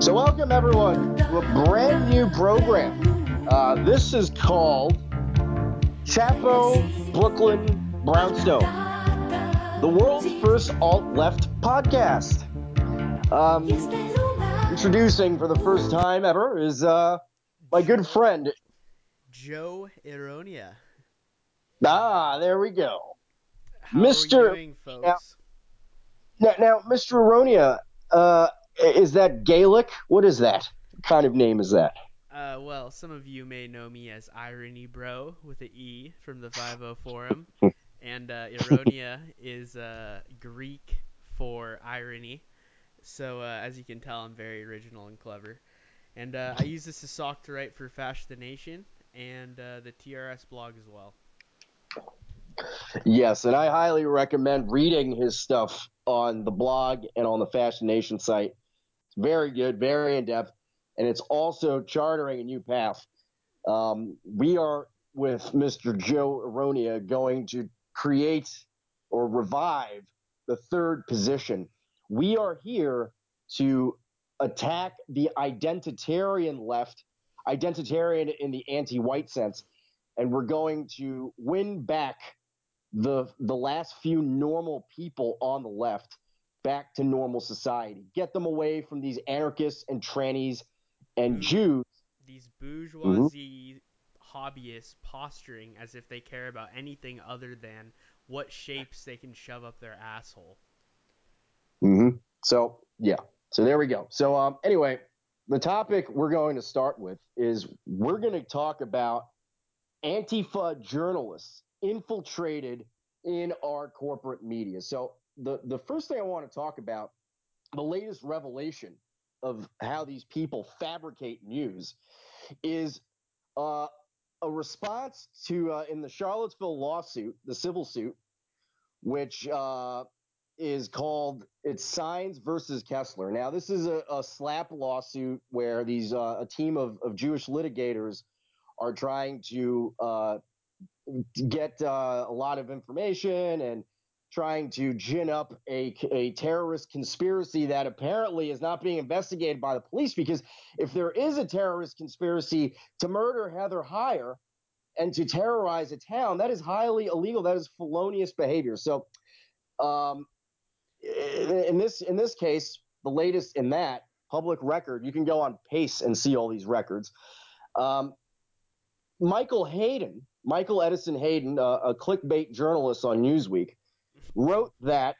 So, welcome everyone to a brand new program. This is called Chapo Brooklyn Brownstone, the world's first alt left podcast. Introducing for the first time ever is my good friend. Joe Ironia. There we go. How are we Mr. doing, Now, folks? now Mr. Aronia, is that Gaelic? What is that? What kind of name is that? Well, some of you may know me as Irony Bro with an E from the 50 Forum, and Ironia is Greek for irony. So, as you can tell, I'm very original and clever. And I use this as sock to write for Fascination and the TRS blog as well. Yes, and I highly recommend reading his stuff on the blog and on the Fascination site. It's very good, very in depth, and it's also chartering a new path. We are with Mr. Joe Aronia going to create or revive the third position. We are here to attack the identitarian left, identitarian in the anti-white sense, and we're going to win back the last few normal people on the left back to normal society. Get them away from these anarchists and trannies and Boo- Jews. these Mhm. bourgeoisie hobbyists posturing as if they care about anything other than what shapes they can shove up their asshole. So yeah, so there we go. So anyway, the topic we're going to start with is we're going to talk about Antifa journalists infiltrated in our corporate media. So the first thing I want to talk about, the latest revelation of how these people fabricate news, is uh, a response to in the Charlottesville lawsuit, the civil suit, which is called it's Signs versus Kessler. Now, this is a slap lawsuit where these a team of Jewish litigators are trying to get a lot of information and trying to gin up a terrorist conspiracy that apparently is not being investigated by the police, because if there is a terrorist conspiracy to murder Heather Heyer and to terrorize a town, that is highly illegal. That is felonious behavior. So um, in this case, the latest in that public record, you can go on Pace and see all these records. Um, Michael Edison Hayden, a clickbait journalist on Newsweek, wrote that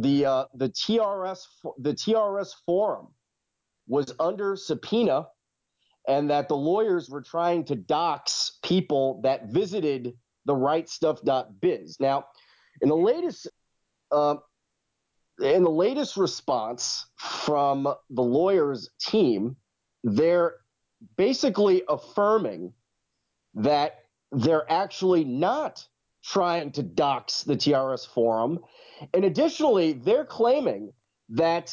the TRS forum was under subpoena, and that the lawyers were trying to dox people that visited the rightstuff.biz. Now, in the latest uh, in the latest response from the lawyers team, they're basically affirming that they're actually not trying to dox the TRS forum. And additionally, they're claiming that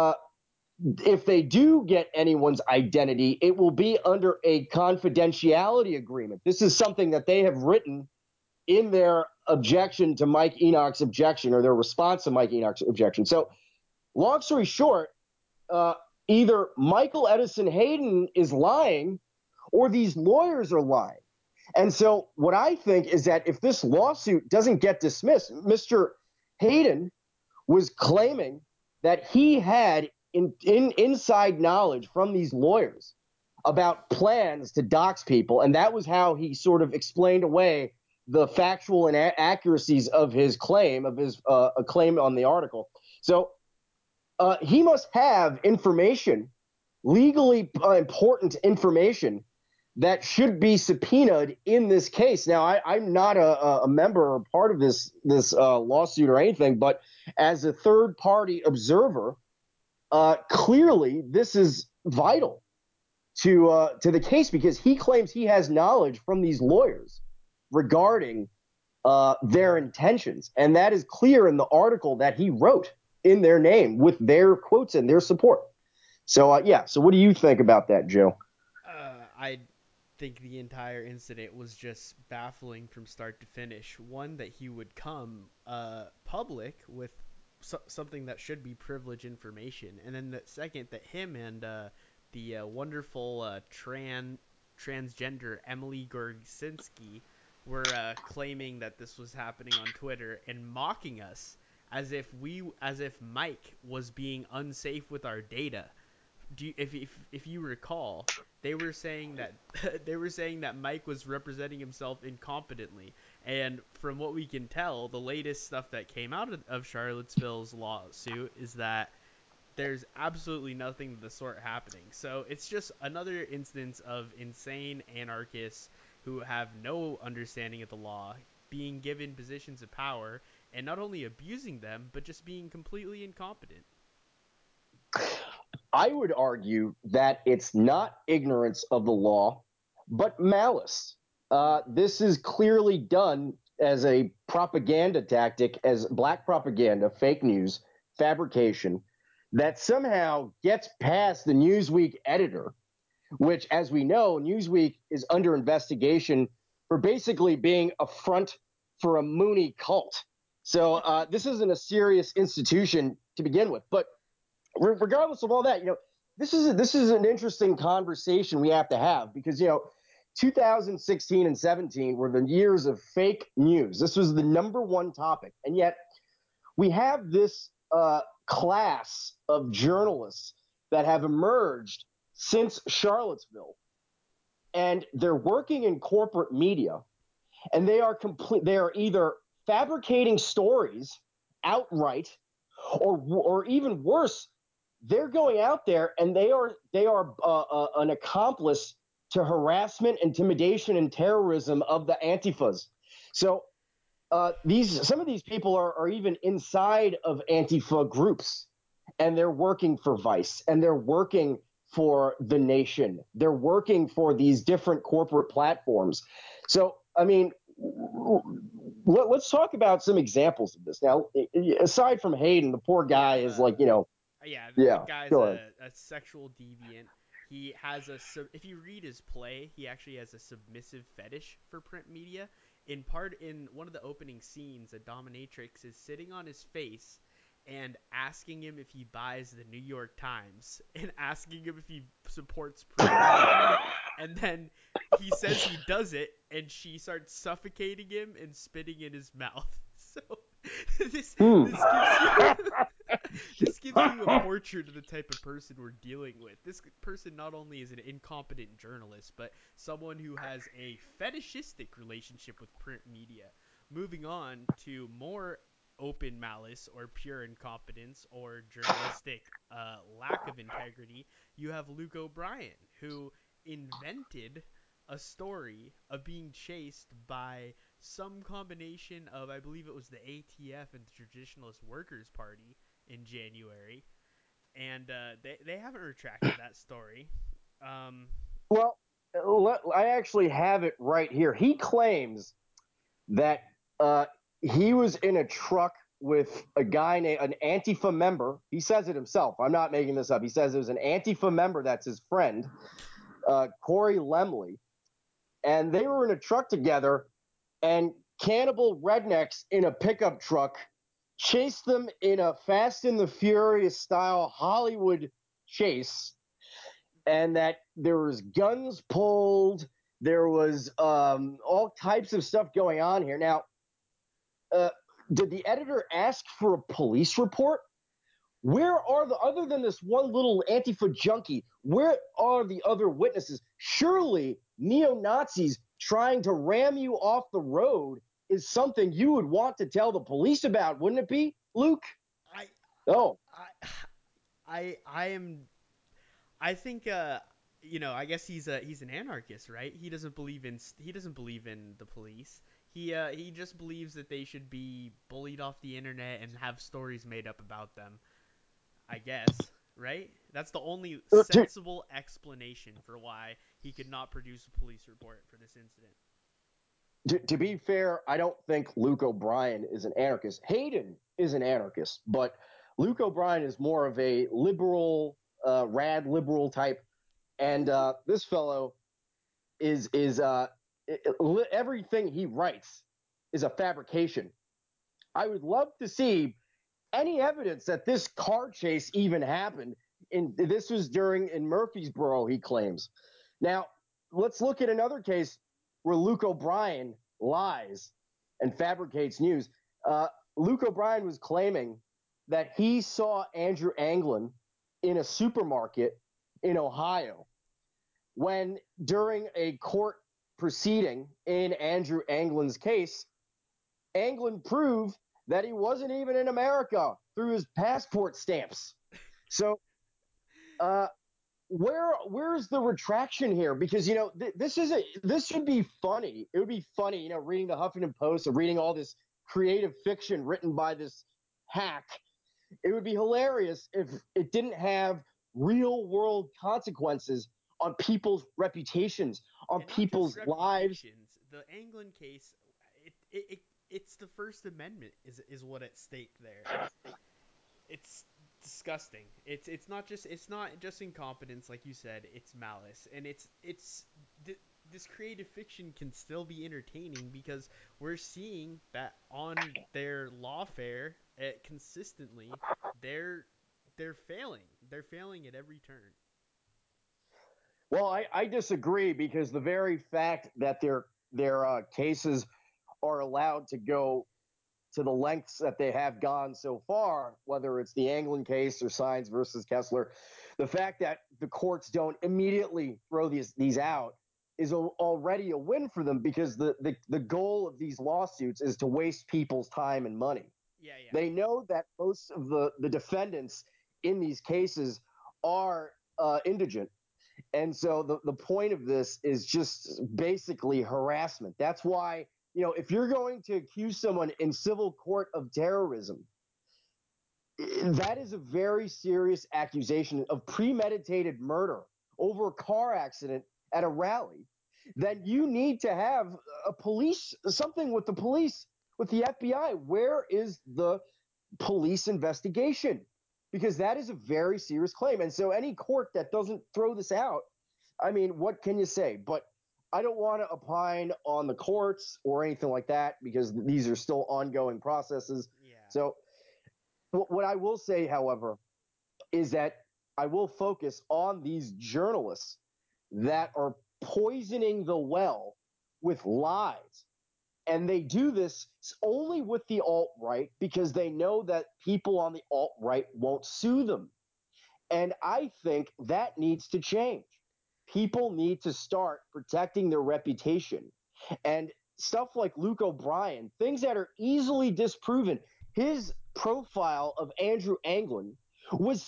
if they do get anyone's identity, it will be under a confidentiality agreement. This is something that they have written in their objection to Mike Enoch's objection, or their response to Mike Enoch's objection. So, long story short, uh, either Michael Edison Hayden is lying or these lawyers are lying. And so, what I think is that if this lawsuit doesn't get dismissed, Mr. Hayden was claiming that he had inside knowledge from these lawyers about plans to dox people, and that was how he sort of explained away the factual inaccuracies of his claim, of his claim on the article. So he must have information, legally important information, that should be subpoenaed in this case. Now, I'm not a member or part of this lawsuit or anything, but as a third party observer, clearly this is vital to the case, because he claims he has knowledge from these lawyers regarding their intentions, and that is clear in the article that he wrote in their name with their quotes and their support. So yeah. So what do you think about that, Joe? I think the entire incident was just baffling from start to finish. One, that he would come public with something that should be privileged information, and then the second, that him and the wonderful transgender Emily Gorsinski were claiming that this was happening on Twitter and mocking us as if Mike was being unsafe with our data. If you recall, they were saying that they were saying that Mike was representing himself incompetently. And from what we can tell, the latest stuff that came out of Charlottesville's lawsuit is that there's absolutely nothing of the sort happening. So it's just another instance of insane anarchists who have no understanding of the law being given positions of power and not only abusing them, but just being completely incompetent. I would argue that it's not ignorance of the law, but malice. Hmm. This is clearly done as a propaganda tactic, as black propaganda, fake news, fabrication, that somehow gets past the Newsweek editor, which, as we know, Newsweek is under investigation for basically being a front for a Mooney cult. So this isn't a serious institution to begin with. But regardless of all that, this is an interesting conversation we have to have because 2016 and 17 were the years of fake news. This was the number one topic, and yet we have this class of journalists that have emerged since Charlottesville, and they're working in corporate media, and they are complete. They are either fabricating stories outright, or even worse, they're going out there and they are an accomplice to harassment, intimidation, and terrorism of the Antifas. So these some of these people are even inside of Antifa groups, and they're working for Vice, and they're working for the Nation. They're working for these different corporate platforms. So I mean, let's talk about some examples of this. Now, aside from Hayden, the poor guy Yeah, is like, yeah, the yeah, guy's go ahead. a sexual deviant. He has if you read his play, he actually has a submissive fetish for print media. In part, in one of the opening scenes, a dominatrix is sitting on his face and asking him if he buys the New York Times and asking him if he supports print media. And then he says he does it, and she starts suffocating him and spitting in his mouth. So Hmm. this gives you this gives you a portrait of the type of person we're dealing with. This person not only is an incompetent journalist, but someone who has a fetishistic relationship with print media. Moving on to more open malice or pure incompetence or journalistic lack of integrity, you have Luke O'Brien, who invented a story of being chased by some combination of, I believe it was the ATF and the Traditionalist Workers Party in January, and they haven't retracted that story. Um, Well, I actually have it right here. He claims that he was in a truck with a guy named an Antifa member. He says it himself. I'm not making this up. He says it was an Antifa member that's his friend, Corey Lemley, and they were in a truck together, and cannibal rednecks in a pickup truck chased them in a Fast and the Furious style Hollywood chase, and that there was guns pulled, there was all types of stuff going on here. Now, uh, did the editor ask for a police report? Where are the other than this one little Antifa junkie? Where are the other witnesses? Surely neo Nazis trying to ram you off the road is something you would want to tell the police about, wouldn't it be, Luke? I, Oh, I am. I think. I guess he's an anarchist, right? He doesn't believe in the police. He just believes that they should be bullied off the internet and have stories made up about them. I guess, right? That's the only to, sensible explanation for why he could not produce a police report for this incident. to be fair, I don't think Luke O'Brien is an anarchist. Hayden is an anarchist, but Luke O'Brien is more of a liberal, rad liberal type. And this fellow is everything he writes is a fabrication. I would love to see any evidence that this car chase even happened. this was during in Murfreesboro, he claims. Now, let's look at another case where Luke O'Brien lies and fabricates news. Luke O'Brien was claiming that he saw Andrew Anglin in a supermarket in Ohio when during a court proceeding in Andrew Anglin's case, Anglin proved that he wasn't even in America through his passport stamps. So, uh, where's the retraction here? Because this should be funny. It would be funny, reading the Huffington Post or reading all this creative fiction written by this hack. It would be hilarious if it didn't have real world consequences on people's reputations, on And not just people's lives. reputations. The Anglin case, it's the First Amendment is what at stake there. It's disgusting. It's not just incompetence, like you said. It's malice, and this creative fiction can still be entertaining because we're seeing that on their lawfare consistently, they're they're failing. They're failing at every turn. Well, I disagree because the very fact that their cases are allowed to go to the lengths that they have gone so far, whether it's the Anglin case or Sines versus Kessler, the fact that the courts don't immediately throw these out is already a win for them because the goal of these lawsuits is to waste people's time and money. Yeah, yeah. They know that most of the defendants in these cases are indigent. And so the point of this is just basically harassment. That's why, if you're going to accuse someone in civil court of terrorism, that is a very serious accusation of premeditated murder over a car accident at a rally. Then you need to have something with the police, with the FBI. Where is the police investigation? Because that is a very serious claim. And so any court that doesn't throw this out, I mean, what can you say? But I don't want to opine on the courts or anything like that because these are still ongoing processes. Yeah. So what I will say, however, is that I will focus on these journalists that are poisoning the well with lies. And they do this only with the alt right because they know that people on the alt right won't sue them. And I think that needs to change. People need to start protecting their reputation. And stuff like Luke O'Brien, things that are easily disproven. His profile of Andrew Anglin was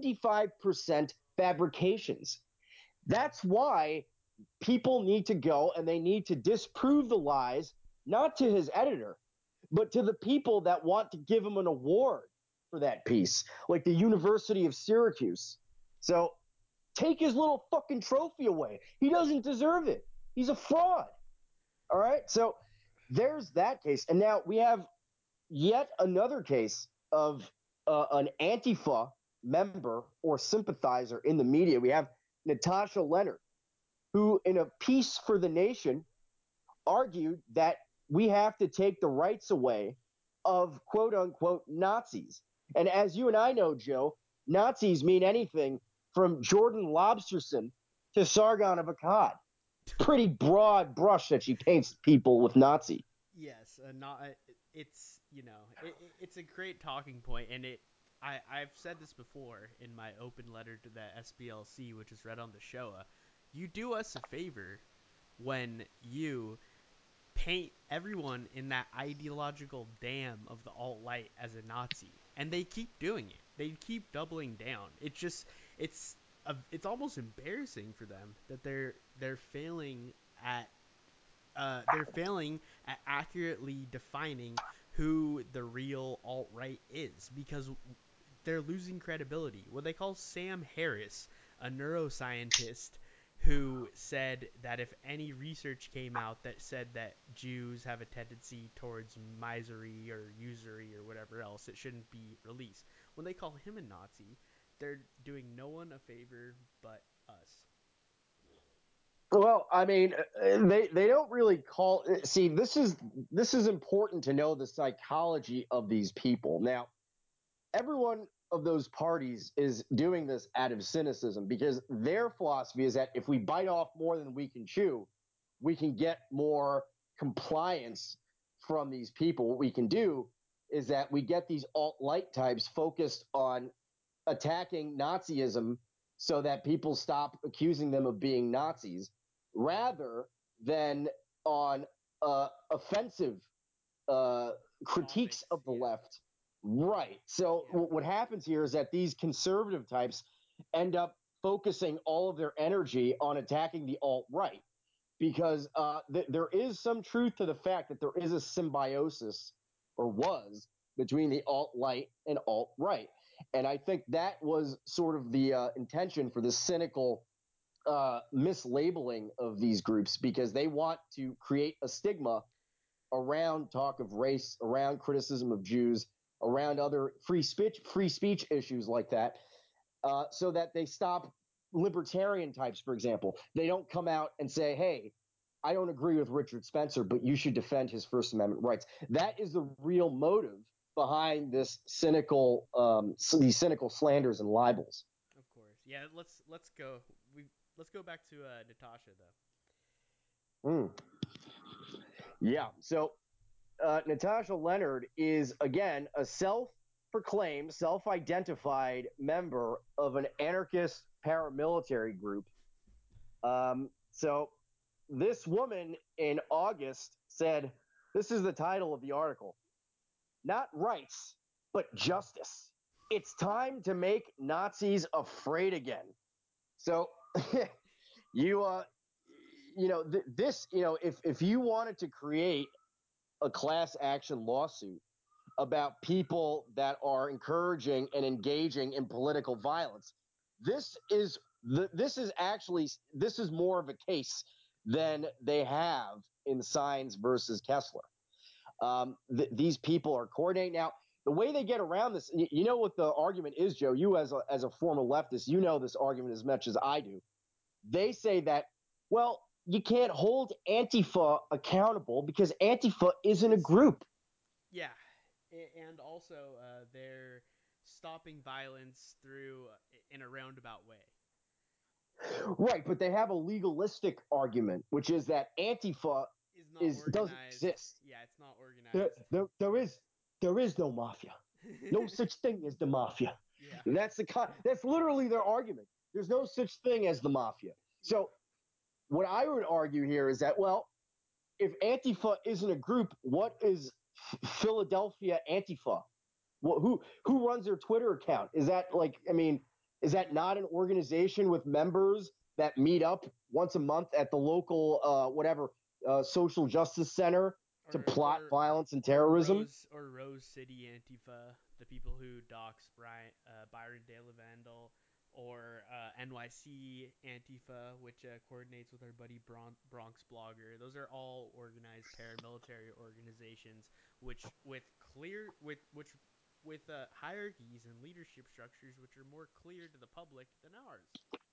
75% fabrications. That's why people need to go and they need to disprove the lies, not to his editor, but to the people that want to give him an award for that piece, like the University of Syracuse. So take his little fucking trophy away. He doesn't deserve it. He's a fraud. All right. So there's that case. And now we have yet another case of an Antifa member or sympathizer in the media. We have Natasha Leonard, who, in a piece for the nation, argued that we have to take the rights away of quote unquote Nazis. And as you and I know, Joe, Nazis mean anything from Jordan Lobsterson to Sargon of Akkad. Pretty broad brush that she paints people with Nazi. Yes, not it's it's a great talking point, and I've said this before in my open letter to the SBLC, which is read on the Shoah. You do us a favor when you paint everyone in that ideological dam of the alt right as a Nazi, and they keep doing it. They keep doubling down. It's almost embarrassing for them that they're failing at accurately defining who the real alt right is because they're losing credibility. What they call Sam Harris, a neuroscientist who said that if any research came out that said that Jews have a tendency towards misery or usury or whatever else, it shouldn't be released. When they call him a Nazi, they're doing no one a favor but us. Well, I mean, they don't really call. See, this is important to know the psychology of these people. Now, everyone of those parties is doing this out of cynicism because their philosophy is that if we bite off more than we can chew, we can get more compliance from these people. What we can do is that we get these alt-light types focused on attacking Nazism so that people stop accusing them of being Nazis rather than on offensive uh, critiques Topics, of the yeah. left. Right. So Yeah. what happens here is that these conservative types end up focusing all of their energy on attacking the alt right because there is some truth to the fact that there is a symbiosis or was between the alt right and alt right. And I think that was sort of the intention for the cynical mislabeling of these groups because they want to create a stigma around talk of race, around criticism of Jews, around other free speech issues like that, so that they stop libertarian types, for example. They don't come out and say, "Hey, I don't agree with Richard Spencer, but you should defend his First Amendment rights." That is the real motive behind these cynical slanders and libels. Of course. Yeah, let's go. We let's go back to Natasha though. Mm. Yeah. So Natasha Leonard is again a self-proclaimed, self-identified member of an anarchist paramilitary group. So this woman in August said, "This is the title of the article: Not rights, but justice. It's time to make Nazis afraid again." So you this if you wanted to create a class action lawsuit about people that are encouraging and engaging in political violence. This is more of a case than they have in Sines versus Kessler. These people are coordinating now. The way they get around this, you know what the argument is, Joe. You as a former leftist, you know this argument as much as I do. They say that, well, you can't hold Antifa accountable because Antifa isn't a Is group. Yeah, and also they're stopping violence through in a roundabout way. Right, but they have a legalistic argument, which is that Antifa Is not is doesn't organized. exist. Yeah, it's not There, organized. there, there is there is no mafia. No such thing as the mafia. Yeah. That's literally their argument. There's no such thing as the mafia. Yep. So what I would argue here is that, well, if Antifa isn't a group, what is Philadelphia Antifa? Who runs their Twitter account? Is that like, I mean, is that not an organization with members that meet up once a month at the local whatever social justice center to Or plot or violence and or terrorism? Rose City Antifa, the people who dox Byron De La Vandal, or NYC Antifa, which coordinates with our buddy Bronx Blogger. Those are all organized paramilitary organizations, which with hierarchies and leadership structures which are more clear to the public than ours.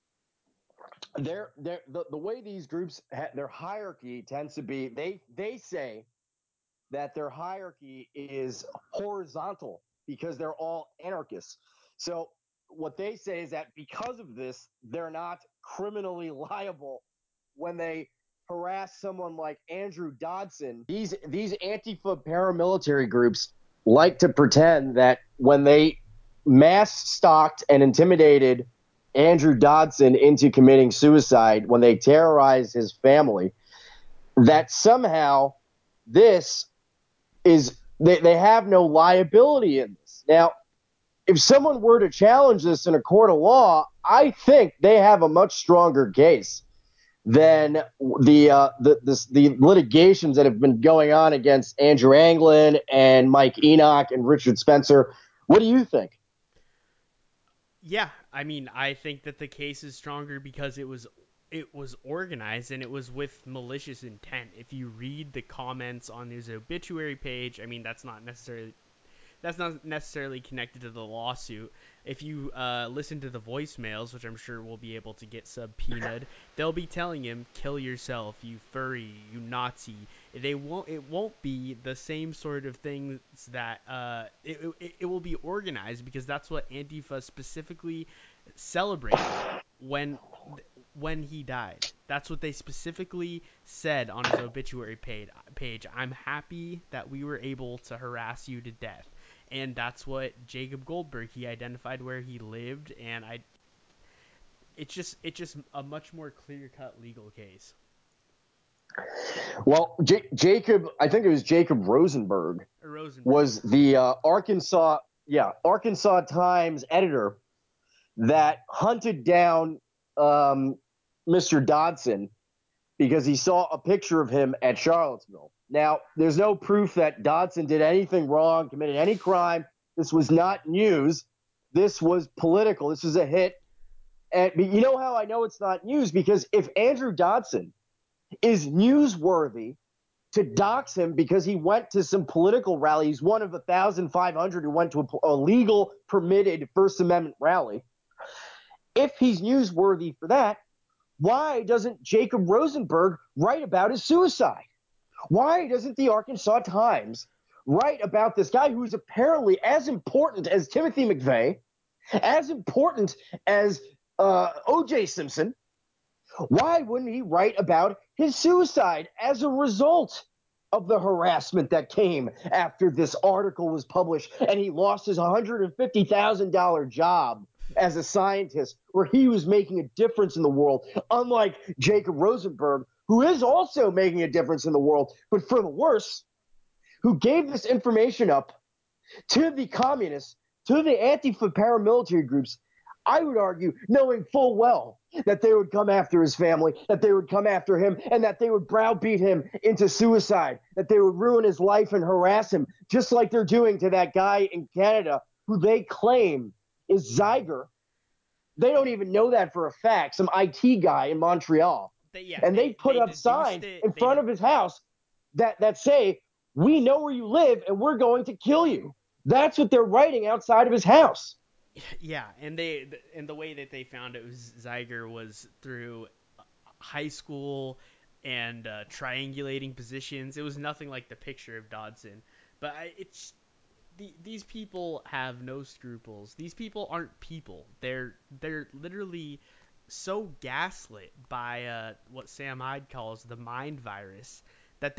The way these groups their hierarchy tends to be, they say that their hierarchy is horizontal because they're all anarchists. So what they say is that because of this, they're not criminally liable when they harass someone like Andrew Dodson. These Antifa paramilitary groups like to pretend that when they mass stalked and intimidated Andrew Dodson into committing suicide, when they terrorized his family, that somehow this they have no liability in this. Now, if someone were to challenge this in a court of law, I think they have a much stronger case than the litigations that have been going on against Andrew Anglin and Mike Enoch and Richard Spencer. What do you think? Yeah, I mean, I think that the case is stronger because it was organized and it was with malicious intent. If you read the comments on his obituary page, I mean, that's not necessarily connected to the lawsuit. If you listen to the voicemails, which I'm sure we'll be able to get subpoenaed, they'll be telling him, "Kill yourself, you furry, you Nazi." They won't. It won't be the same sort of things that it will be organized because that's what Antifa specifically celebrated when when he died. That's what they specifically said on his obituary page. I'm happy that we were able to harass you to death. And that's what Jacob Goldberg, he identified where he lived, and it's just a much more clear cut legal case. Well, Jacob, I think it was Jacob Rosenberg, Rosenberg. was the Arkansas Times editor that hunted down Mr. Dodson because he saw a picture of him at Charlottesville. Now, there's no proof that Dodson did anything wrong, committed any crime. This was not news. This was political. This was a hit. And you know how I know it's not news? Because if Andrew Dodson is newsworthy to dox him because he went to some political rally, he's one of 1,500 who went to a legal, permitted First Amendment rally. If he's newsworthy for that, why doesn't Jacob Rosenberg write about his suicide? Why doesn't the Arkansas Times write about this guy who's apparently as important as Timothy McVeigh, as important as O.J. Simpson? Why wouldn't he write about his suicide as a result of the harassment that came after this article was published and he lost his $150,000 job as a scientist where he was making a difference in the world, unlike Jacob Rosenberg, who is also making a difference in the world, but for the worse, who gave this information up to the communists, to the Antifa paramilitary groups, I would argue, knowing full well that they would come after his family, that they would come after him, and that they would browbeat him into suicide, that they would ruin his life and harass him, just like they're doing to that guy in Canada who they claim is Zyger. They don't even know that for a fact, some IT guy in Montreal. Yeah, And they put they up deduced signs it. in front of his house that say, "We know where you live and we're going to kill you." That's what they're writing outside of his house. Yeah, and the way that they found it was Zyger was through high school and triangulating positions. It was nothing like the picture of Dodson, but it's these people have no scruples. These people aren't people. They're literally so gaslit by what Sam Hyde calls the mind virus that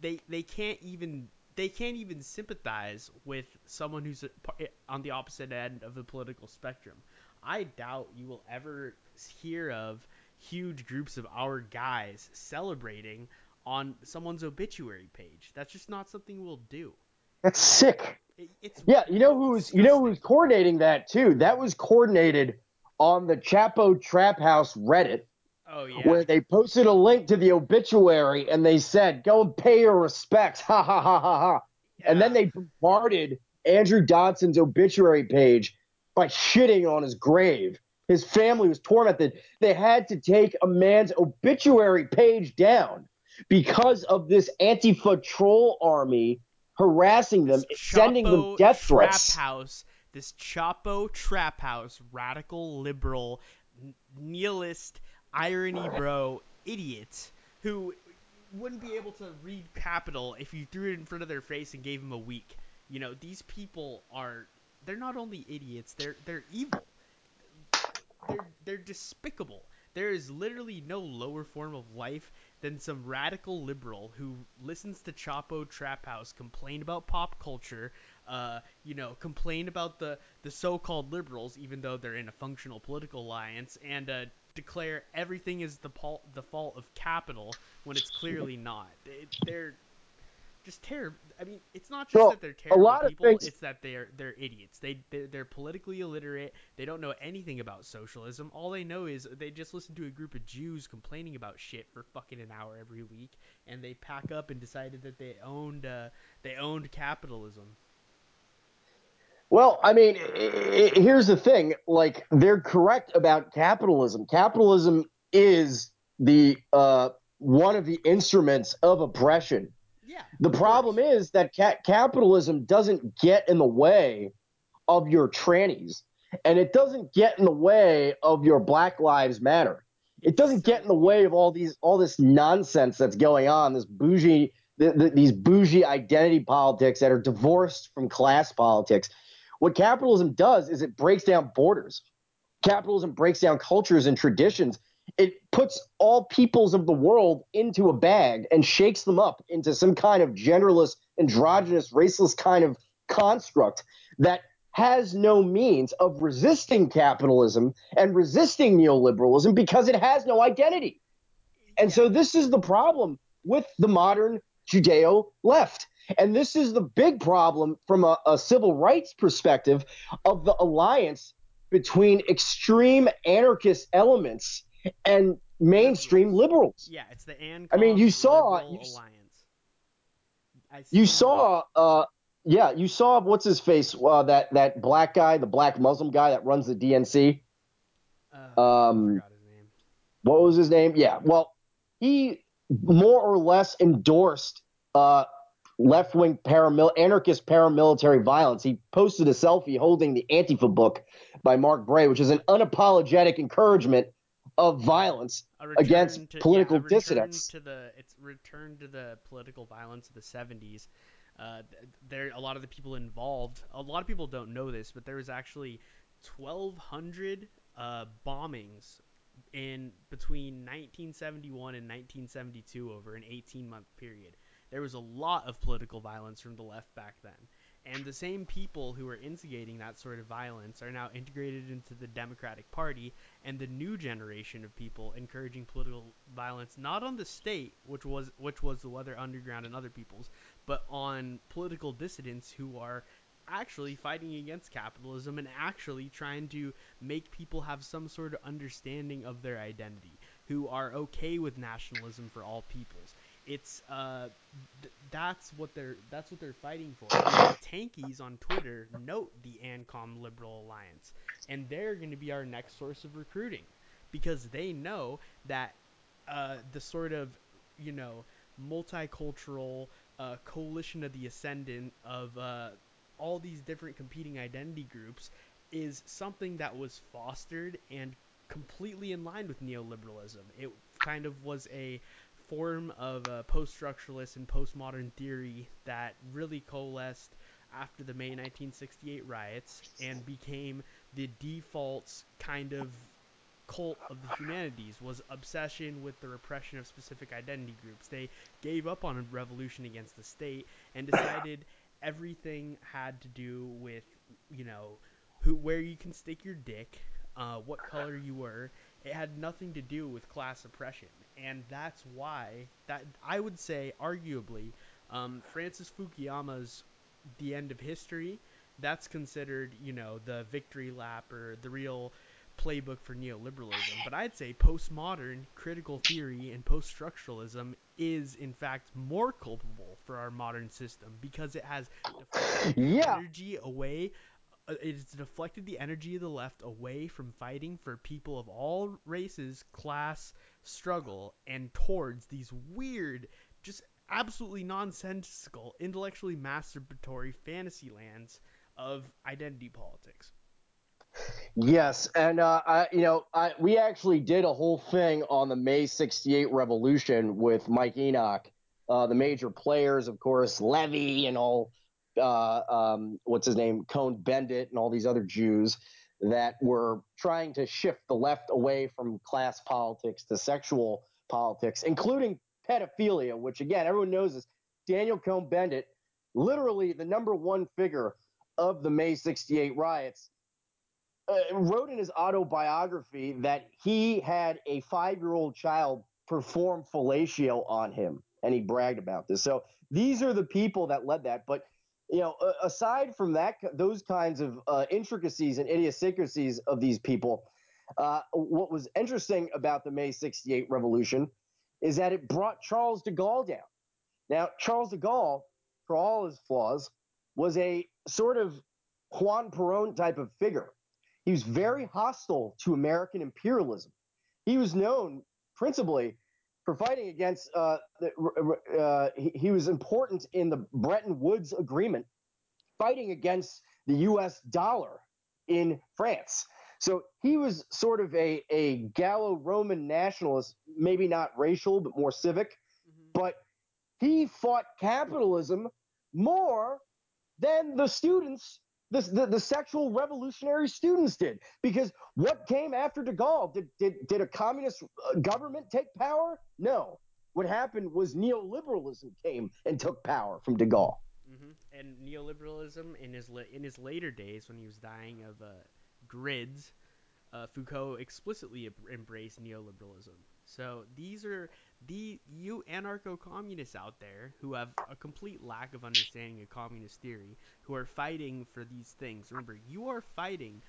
they can't even sympathize with someone who's on the opposite end of the political spectrum. I doubt you will ever hear of huge groups of our guys celebrating on someone's obituary page. That's just not something we'll do. That's sick. It's Yeah, you know who's disgusting. coordinating that too? That was coordinated on the Chapo Trap House Reddit, Oh yeah, where they posted a link to the obituary and they said, "Go and pay your respects." Ha ha ha ha ha. And then yeah. they bombarded Andrew Dodson's obituary page by shitting on his grave. His family was tormented. They had to take a man's obituary page down because of this Antifa troll army harassing them, This sending them Chapo death trap threats. house, this Chapo trap house, radical liberal, nihilist, irony bro idiots who wouldn't be able to read capital if you threw it in front of their face and gave them a week. These people they're not only idiots, they're evil. They're despicable. There is literally no lower form of life than some radical liberal who listens to Chapo Trap House complain about pop culture, complain about the so-called liberals, even though they're in a functional political alliance, and declare everything is the fault of capital when it's clearly not. They're just terrible. I mean, it's not just So that they're a terrible lot of people; things. it's that they're idiots. They're politically illiterate. They don't know anything about socialism. All they know is they just listen to a group of Jews complaining about shit for fucking an hour every week, and they pack up and decided that they owned capitalism. Well, I mean, here's the thing. Like, they're correct about capitalism. Capitalism is the one of the instruments of oppression. Yeah, The of problem course. is that capitalism doesn't get in the way of your trannies. and it doesn't get in the way of your Black Lives Matter. It It's doesn't get so in the way of all this nonsense that's going on, this bougie these bougie identity politics that are divorced from class politics. What capitalism does is it breaks down borders. Capitalism breaks down cultures and traditions. It puts all peoples of the world into a bag and shakes them up into some kind of genderless, androgynous, raceless kind of construct that has no means of resisting capitalism and resisting neoliberalism because it has no identity. And yeah, so this is the problem with the modern Judeo left. And this is the big problem from a civil rights perspective of the alliance between extreme anarchist elements and mainstream liberals. liberals. Yeah, it's the I mean, ANCOM Liberal Alliance. I you see. saw yeah, you saw what's his face that black guy, the black Muslim guy that runs the DNC. I Um, forgot his name. what was his name? Yeah, well, he more or less endorsed uh, left wing anarchist paramilitary violence. He posted a selfie holding the Antifa book by Mark Bray, which is an unapologetic encouragement of violence A against return to yeah, political a return dissidents. to the it's return to the political violence of the 70s. There a lot of the people involved. A lot of people don't know this, but there was actually 1,200 bombings in between 1971 and 1972 over an 18-month period. There was a lot of political violence from the left back then. And the same people who were instigating that sort of violence are now integrated into the Democratic Party, and the new generation of people encouraging political violence not on the state, which was the Weather Underground and other people's, but on political dissidents who are actually fighting against capitalism and actually trying to make people have some sort of understanding of their identity, who are okay with nationalism for all peoples. It's that's what they're fighting for. And the tankies on Twitter note the ANCOM Liberal Alliance, and they're going to be our next source of recruiting because they know that the sort of you know multicultural coalition of the ascendant of all these different competing identity groups is something that was fostered and completely in line with neoliberalism. It kind of was a form of post-structuralist and postmodern theory that really coalesced after the May 1968 riots and became the default kind of cult of the humanities, was obsession with the repression of specific identity groups. They gave up on a revolution against the state and decided everything had to do with, you know, where you can stick your dick, what color you were. It had nothing to do with class oppression, and that's why that I would say, arguably, Francis Fukuyama's The End of History. That's considered, the victory lap or the real playbook for neoliberalism. But I'd say postmodern critical theory and post structuralism is, in fact, more culpable for our modern system because it has deflected the Yeah, energy away. It's deflected the energy of the left away from fighting for people of all races, class, struggle, and towards these weird, just absolutely nonsensical, intellectually masturbatory fantasy lands of identity politics. yes, and we actually did a whole thing on the May '68 revolution with Mike Enoch, the major players, of course, Levy and all, what's his name, Cohn-Bendit, and all these other Jews that were trying to shift the left away from class politics to sexual politics, including pedophilia, which again everyone knows is Daniel Cohn-Bendit, literally the number one figure of the May '68 riots, wrote in his autobiography that he had a 5-year-old child perform fellatio on him, and he bragged about this. So these are the people that led that. But aside from that, those kinds of intricacies and idiosyncrasies of these people, what was interesting about the May '68 revolution is that it brought Charles de Gaulle down. Now, Charles de Gaulle, for all his flaws, was a sort of Juan Perón type of figure. He was very hostile to American imperialism. He was known principally for fighting against. He was important in the Bretton Woods Agreement, fighting against the U.S. dollar in France. So he was sort of a Gallo-Roman nationalist, maybe not racial, but more civic. Hmm. But he fought capitalism more than the students, the sexual revolutionary students did. Because what came after de Gaulle? Did a communist government take power? No. What happened was neoliberalism came and took power from de Gaulle. And neoliberalism in his later days, when he was dying of grids, Foucault explicitly embraced neoliberalism. So these are you anarcho-communists out there who have a complete lack of understanding of communist theory, who are fighting for these things. Remember, you are fighting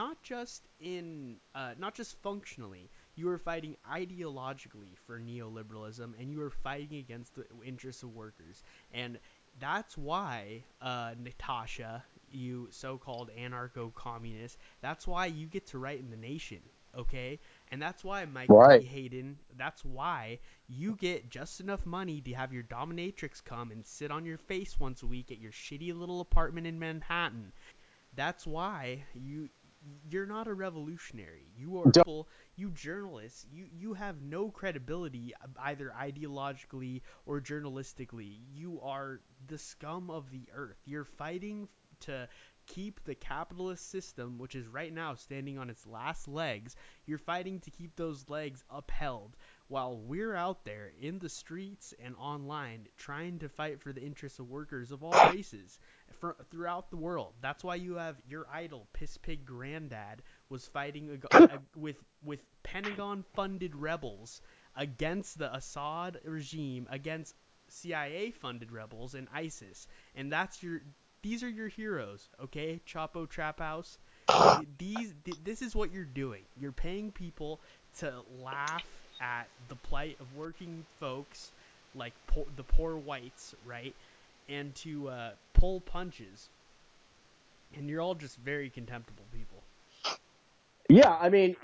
not just functionally. You are fighting ideologically for neoliberalism, and you are fighting against the interests of workers. And that's why, Natasha, you so-called anarcho-communist, that's why you get to write in the Nation, okay? And that's why, Michael B. Right. Hayden, that's why you get just enough money to have your dominatrix come and sit on your face once a week at your shitty little apartment in Manhattan. That's why you're not a revolutionary. You are people, you journalists, you have no credibility either ideologically or journalistically. You are the scum of the earth. You're fighting to keep the capitalist system, which is right now standing on its last legs, you're fighting to keep those legs upheld while we're out there in the streets and online trying to fight for the interests of workers of all races throughout the world. That's why you have your idol, Piss Pig Granddad, was fighting with Pentagon-funded rebels against the Assad regime, against CIA-funded rebels and ISIS, and these are your heroes, okay? Chapo Trap House. This is what you're doing. You're paying people to laugh at the plight of working folks, like the poor whites, right? And to pull punches, and you're all just very contemptible people. Yeah, I mean,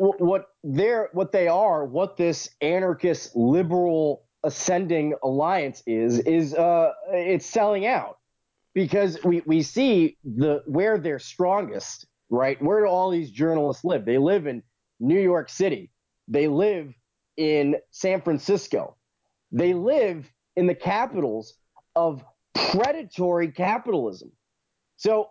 what this anarchist liberal ascending alliance is it's selling out because we see where they're strongest, right? Where do all these journalists live? They live in New York City. They live in San Francisco. They live in the capitals of predatory capitalism. So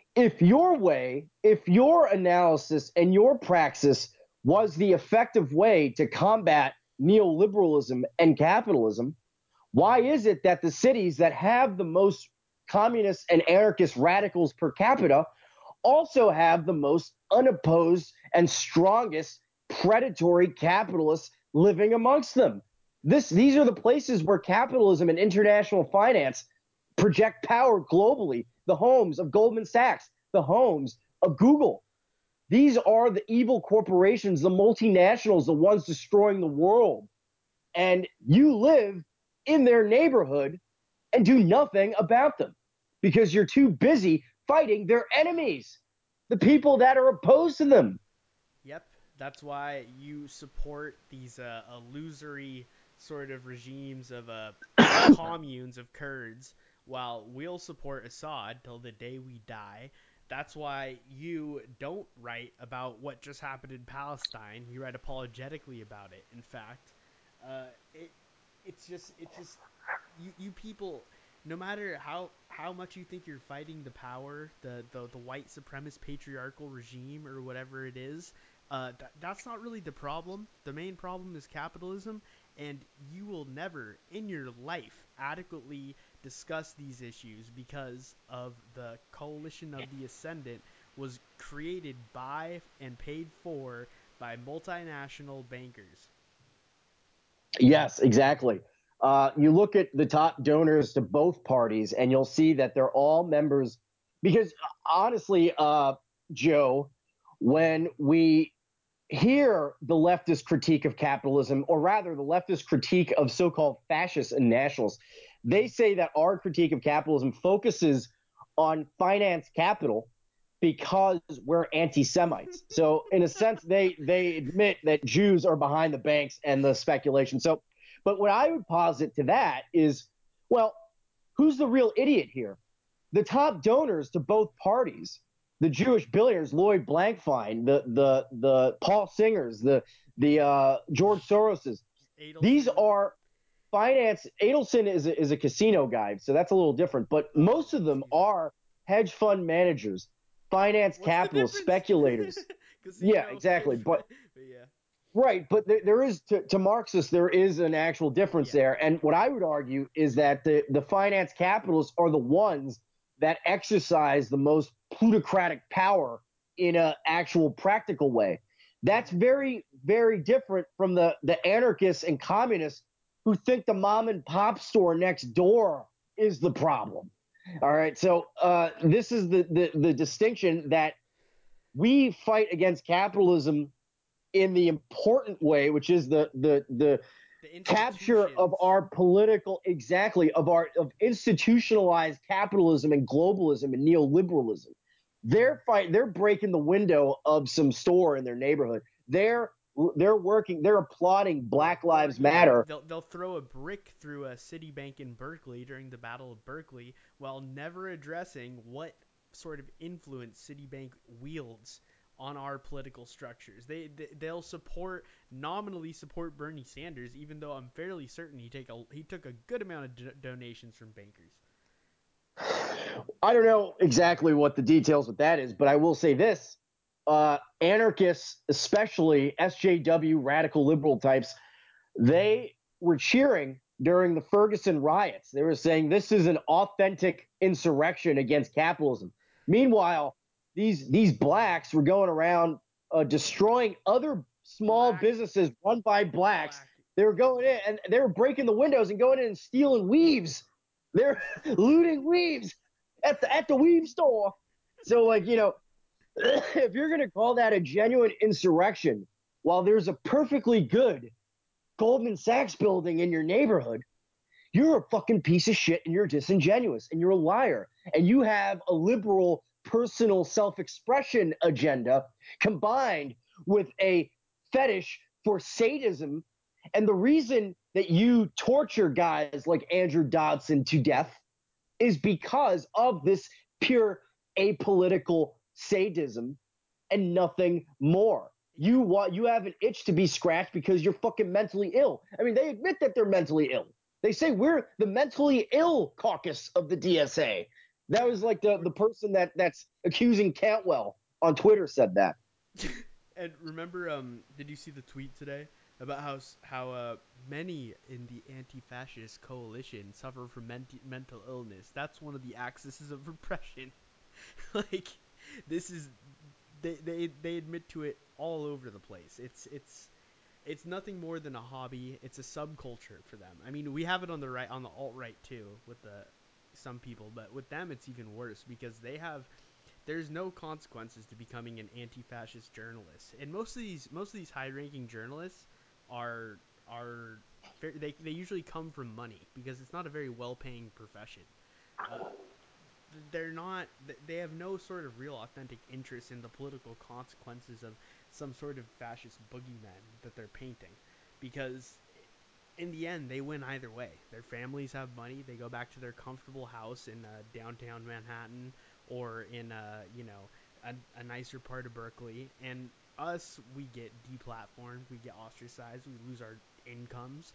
if your analysis and your praxis was the effective way to combat neoliberalism and capitalism, why is it that the cities that have the most communist and anarchist radicals per capita also have the most unopposed and strongest predatory capitalists living amongst them? These are the places where capitalism and international finance project power globally. The homes of Goldman Sachs, the homes of Google. These are the evil corporations, the multinationals, the ones destroying the world. And you live in their neighborhood and do nothing about them because you're too busy fighting their enemies, the people that are opposed to them. Yep, that's why you support these illusory sort of regimes of communes of Kurds, while we'll support Assad till the day we die. That's why you don't write about what just happened in Palestine. You write apologetically about it. In fact, uh, it it's just you people, no matter how much you think you're fighting the power, the white supremacist patriarchal regime or whatever it is, that's not really the problem. The main problem is capitalism, and you will never in your life adequately discuss these issues because of the coalition of the ascendant was created by and paid for by multinational bankers. Yes, exactly. You look at the top donors to both parties, and you'll see that they're all members. Because honestly, Joe, when we hear the leftist critique of capitalism, or rather the leftist critique of so called fascists and nationalists, they say that our critique of capitalism focuses on finance capital because we're anti-Semites. So in a sense, they admit that Jews are behind the banks and the speculation. So, but what I would posit to that is, well, who's the real idiot here? The top donors to both parties. the Jewish billionaires, Lloyd Blankfein, the Paul Singers, the George Soroses. These Adelson. are finance. Adelson is a casino guy, so that's a little different. But Oh, most of them excuse me. are hedge fund managers, finance What's the capitalists, difference? speculators. Yeah, Casino, exactly. hedge fund. But But yeah. right, but there is to Marxists there is an actual difference Yeah. there, and what I would argue is that the finance capitalists are the ones that exercise the most plutocratic power in a actual practical way. That's very different from the anarchists and communists who think the mom and pop store next door is the problem. All right, so this is the distinction that we fight against capitalism in the important way, which is the The capture of institutions. our political exactly of institutionalized capitalism and globalism and neoliberalism. They're breaking the window of some store in their neighborhood. They're applauding Black Or Lives yeah, Matter. they'll throw a brick through a Citibank in Berkeley during the Battle of Berkeley while never addressing what sort of influence Citibank wields on our political structures. They'll nominally support Bernie Sanders, even though I'm fairly certain he took a good amount of donations from bankers. I don't know exactly what the details with that is, but I will say this: anarchists, especially SJW radical liberal types, they were cheering during the Ferguson riots. They were saying this is an authentic insurrection against capitalism. Meanwhile, these blacks were going around destroying other small Black, businesses run by blacks. black. They were going in and they were breaking the windows and going in and stealing weaves. They're looting weaves at the weave store. So like if you're gonna call that a genuine insurrection, while there's a perfectly good Goldman Sachs building in your neighborhood, you're a fucking piece of shit and you're disingenuous and you're a liar. And you have a liberal personal self expression agenda combined with a fetish for sadism. And the reason that you torture guys like Andrew Dodson to death is because of this pure apolitical sadism and nothing more. You have an itch to be scratched because you're fucking mentally ill. I mean, they admit that they're mentally ill. They say we're the mentally ill caucus of the DSA. That Yeah. was like the person that's accusing Cantwell on Twitter said that. And remember, did you see the tweet today about how many in the anti-fascist coalition suffer from mental illness? That's one of the axes of repression. Like, this is they admit to it all over the place. It's nothing more than a hobby. It's a subculture for them. I mean, we have it on the right, on the alt right too, with the some people, but with them it's even worse because there's no consequences to becoming an anti-fascist journalist. And most of these high-ranking journalists are they usually come from money because it's not a very well-paying profession. Uh, they're not they have no sort of real authentic interest in the political consequences of some sort of fascist boogeyman that they're painting because in the end they win either way. Their families have money, they go back to their comfortable house in downtown Manhattan or in a nicer part of Berkeley, and us, we get deplatformed, we get ostracized, we lose our incomes.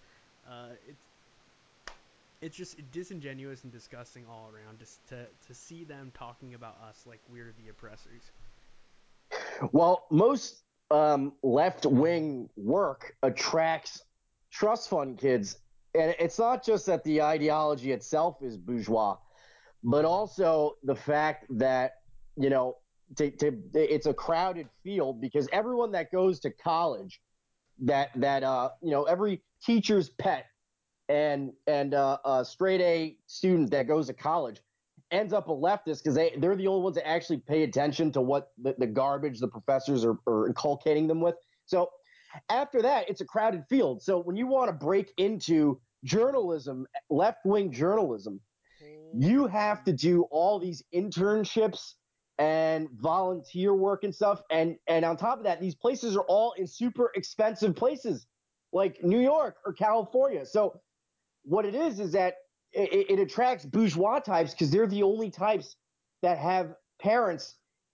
It's just disingenuous and disgusting all around just to see them talking about us like we're the oppressors. Well, most left wing work attracts trust fund kids. And it's not just that the ideology itself is bourgeois, but also the fact that, you know, it's a crowded field because everyone that goes to college, every teacher's pet and straight A student that goes to college ends up a leftist because they're the only ones that actually pay attention to what the garbage the professors are inculcating them with. So after that, it's a crowded field. So when you want to break into journalism, left wing journalism, you have Holy to do all these internships and volunteer work and stuff. And on top of that, these places are all in super expensive places like New York or California. So what it is that it attracts bourgeois types because they're the only types that have parents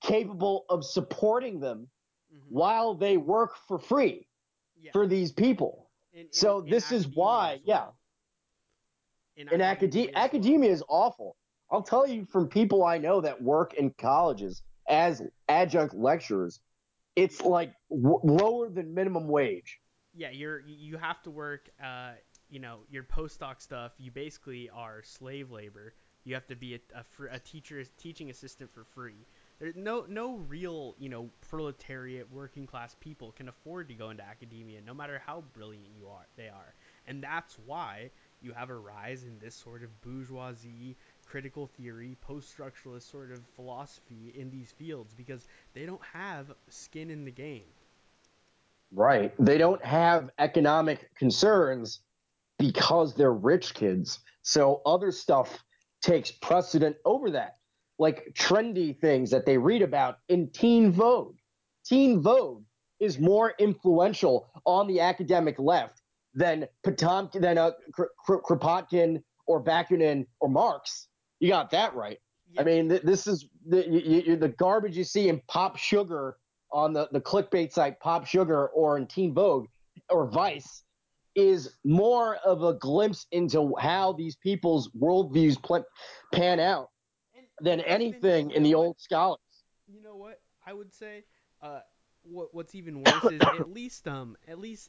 capable of supporting them Hmm. while they work for free Yeah. for these people. So In this is academia why, as yeah, well. In in academia as well. academia is awful. I'll tell you from people I know that work in colleges as adjunct lecturers, it's like lower than minimum wage. Yeah, you have to work. Your postdoc stuff. You basically are slave labor. You have to be a teaching assistant for free. There's no real proletariat working class people can afford to go into academia, no matter how brilliant they are, and that's why you have a rise in this sort of bourgeoisie, critical theory, post structuralist sort of philosophy in these fields because they don't have skin in the game. Right. They don't have economic concerns because they're rich kids. So other stuff takes precedent over that, like trendy things that they read about in Teen Vogue. Teen Vogue is Yeah. more influential on the academic left than Potomkin, than Kropotkin or Bakunin or Marx. You got that right. I Yeah. mean, this is the garbage you see in Pop Sugar on the clickbait site Pop Sugar or in Teen Vogue or Vice is more of a glimpse into how these people's worldviews pan out than And even anything in the old scholars. you know what I would say, uh, what's even worse is at least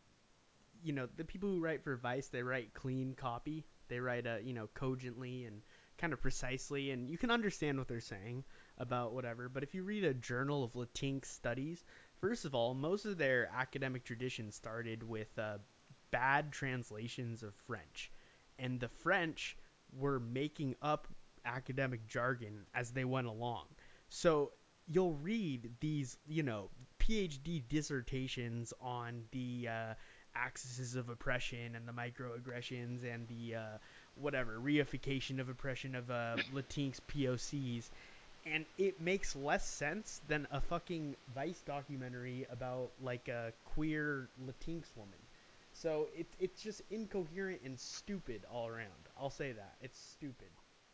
the people who write for Vice, they write clean copy. They write cogently and kind of precisely, and you can understand what they're saying about whatever. But if you read a journal of Latinx studies, first of all, most of their academic tradition started with bad translations of French, and the French were making up academic jargon as they went along. So you'll read these, PhD dissertations on the axes of oppression and the microaggressions and the whatever reification of oppression of Latinx POCs, and it makes less sense than a fucking Vice documentary about like a queer Latinx woman. So it's just incoherent and stupid all around. I'll say that it's stupid.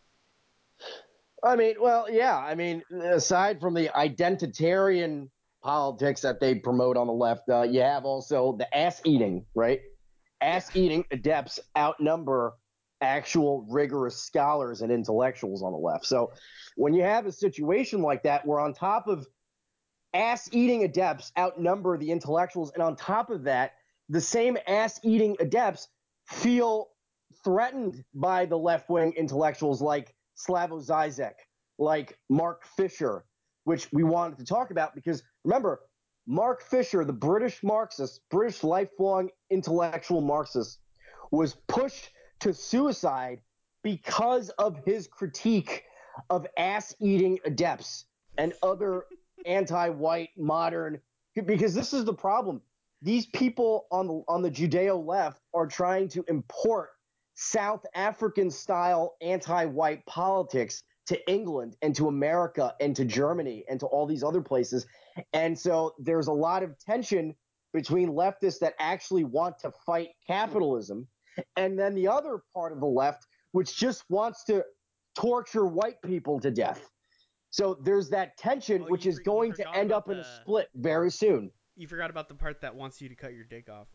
I mean, well, yeah. I mean, aside from the identitarian politics that they promote on the left, you have also the ass eating, right? Yeah. Ass eating adepts outnumber actual rigorous scholars and intellectuals on the left. So when you have a situation like that, where on top of ass eating adepts outnumber the intellectuals, and on top of that, the same ass eating adepts feel threatened by the left wing intellectuals like Slavoj Zizek, like Mark Fisher, which we wanted to talk about because remember, Mark Fisher, the British Marxist, British lifelong intellectual Marxist, was pushed to suicide because of his critique of ass eating adepts and other anti-white modern, because this is the problem. These people on the Judeo left are trying to import South African style anti-white politics to England and to America and to Germany and to all these other places. And so there's a lot of tension between leftists that actually want to fight capitalism and then the other part of the left which just wants to torture white people to death. So there's that tension, Oh, which is you going to forgot end about up in a split very soon. the part that wants you to cut your dick off.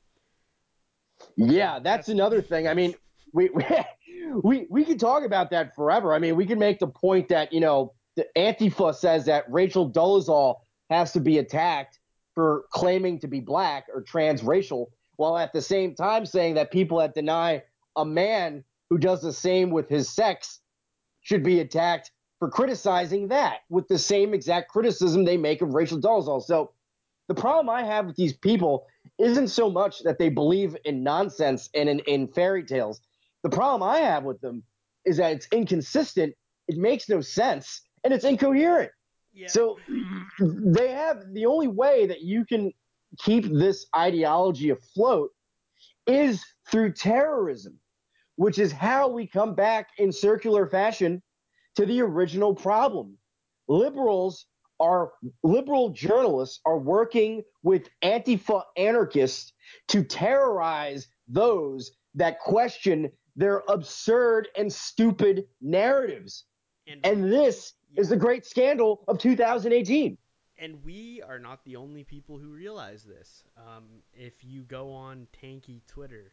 Yeah, that's That's another thing. I mean, we we could talk about that forever. I mean, we can make the point that the Antifa says that Rachel Dolezal has to be attacked for claiming to be black or transracial, while at the same time saying that people that deny a man who does the same with his sex should be attacked for criticizing that with the same exact criticism they make of Rachel Dolezal. So the problem I have with these people isn't so much that they believe in nonsense and in fairy tales. The problem I have with them is that it's inconsistent, it makes no sense, and it's incoherent. yeah. So they have the only way that you can keep this ideology afloat is through terrorism, which is how we come back in circular fashion to the original problem. Liberals are liberal journalists are working with Antifa anarchists to terrorize those that question their absurd and stupid narratives. And And we this is Yeah. the great scandal of 2018. And we are not the only people who realize this. If you go on Tanky Twitter,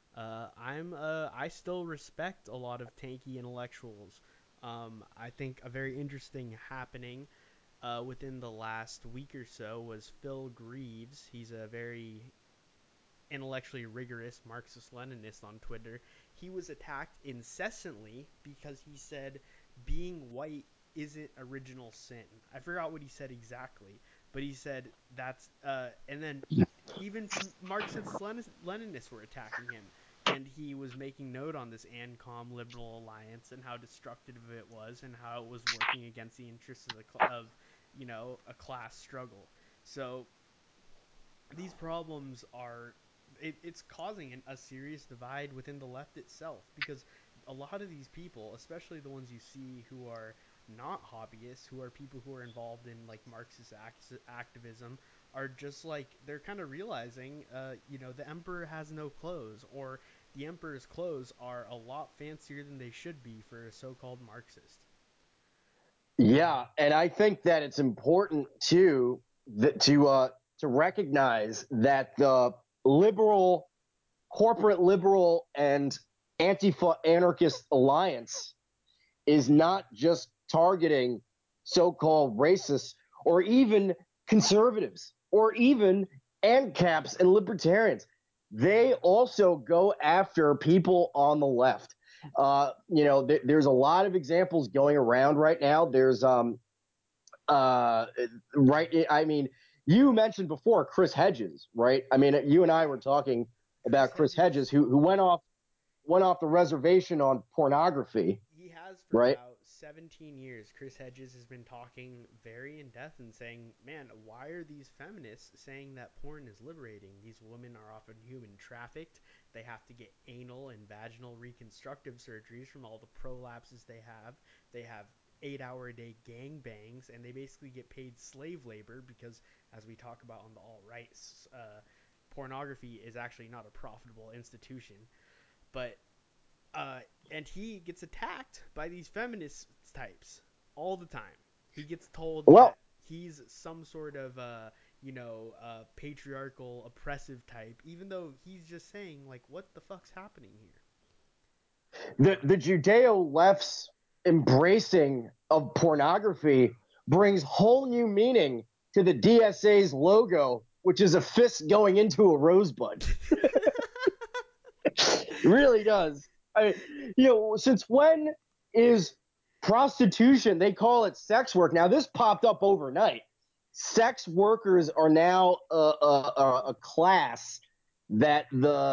I still respect a lot of Tanky intellectuals. I think a very interesting happening within the last week or so was Phil Greaves. He's a very intellectually rigorous Marxist Leninist on Twitter. He was attacked incessantly because he said being white isn't original sin. I forgot what he said exactly, but he said that's and then even Marxist Leninists were attacking him, and he was making note on this ANCOM Liberal Alliance and how destructive it was and how it was working against the interests of a class struggle. So these problems are it's causing a serious divide within the left itself because a lot of these people, especially the ones you see who are not hobbyists, who are people who are involved in like Marxist activism, are just like they're kind of realizing, the emperor has no clothes, or the emperor's clothes are a lot fancier than they should be for a so-called Marxist. Yeah, and I think that it's important too to recognize that the liberal, corporate liberal, and Antifa anarchist alliance is not just targeting so-called racists or even conservatives or even ANCAPs and libertarians. They also go after people on the left. There's a lot of examples going around right now. There's right. I mean, you mentioned before Chris Hedges, right? I mean, you and I were talking Chris about Chris Hedges, Hedges, who went off the reservation on pornography, he has for right? about 17 years. Chris Hedges has been talking very in depth and saying, man, why are these feminists saying that porn is liberating? These women are often human trafficked. They have to get anal and vaginal reconstructive surgeries from all the prolapses they have. They have 8 hour a day gang bangs, and they basically get paid slave labor because, as we talk about on the alt right, pornography is actually not a profitable institution. But uh, and he gets attacked by these feminist types all the time. He gets told Well, that he's some sort of patriarchal oppressive type, even though he's just saying like, what the fuck's happening here? the Judeo left's embracing of pornography brings whole new meaning to the DSA's logo, which is a fist going into a rosebud. It really does. I mean, since when is prostitution? They call it sex work. Now, this popped up overnight. Sex workers are now a class that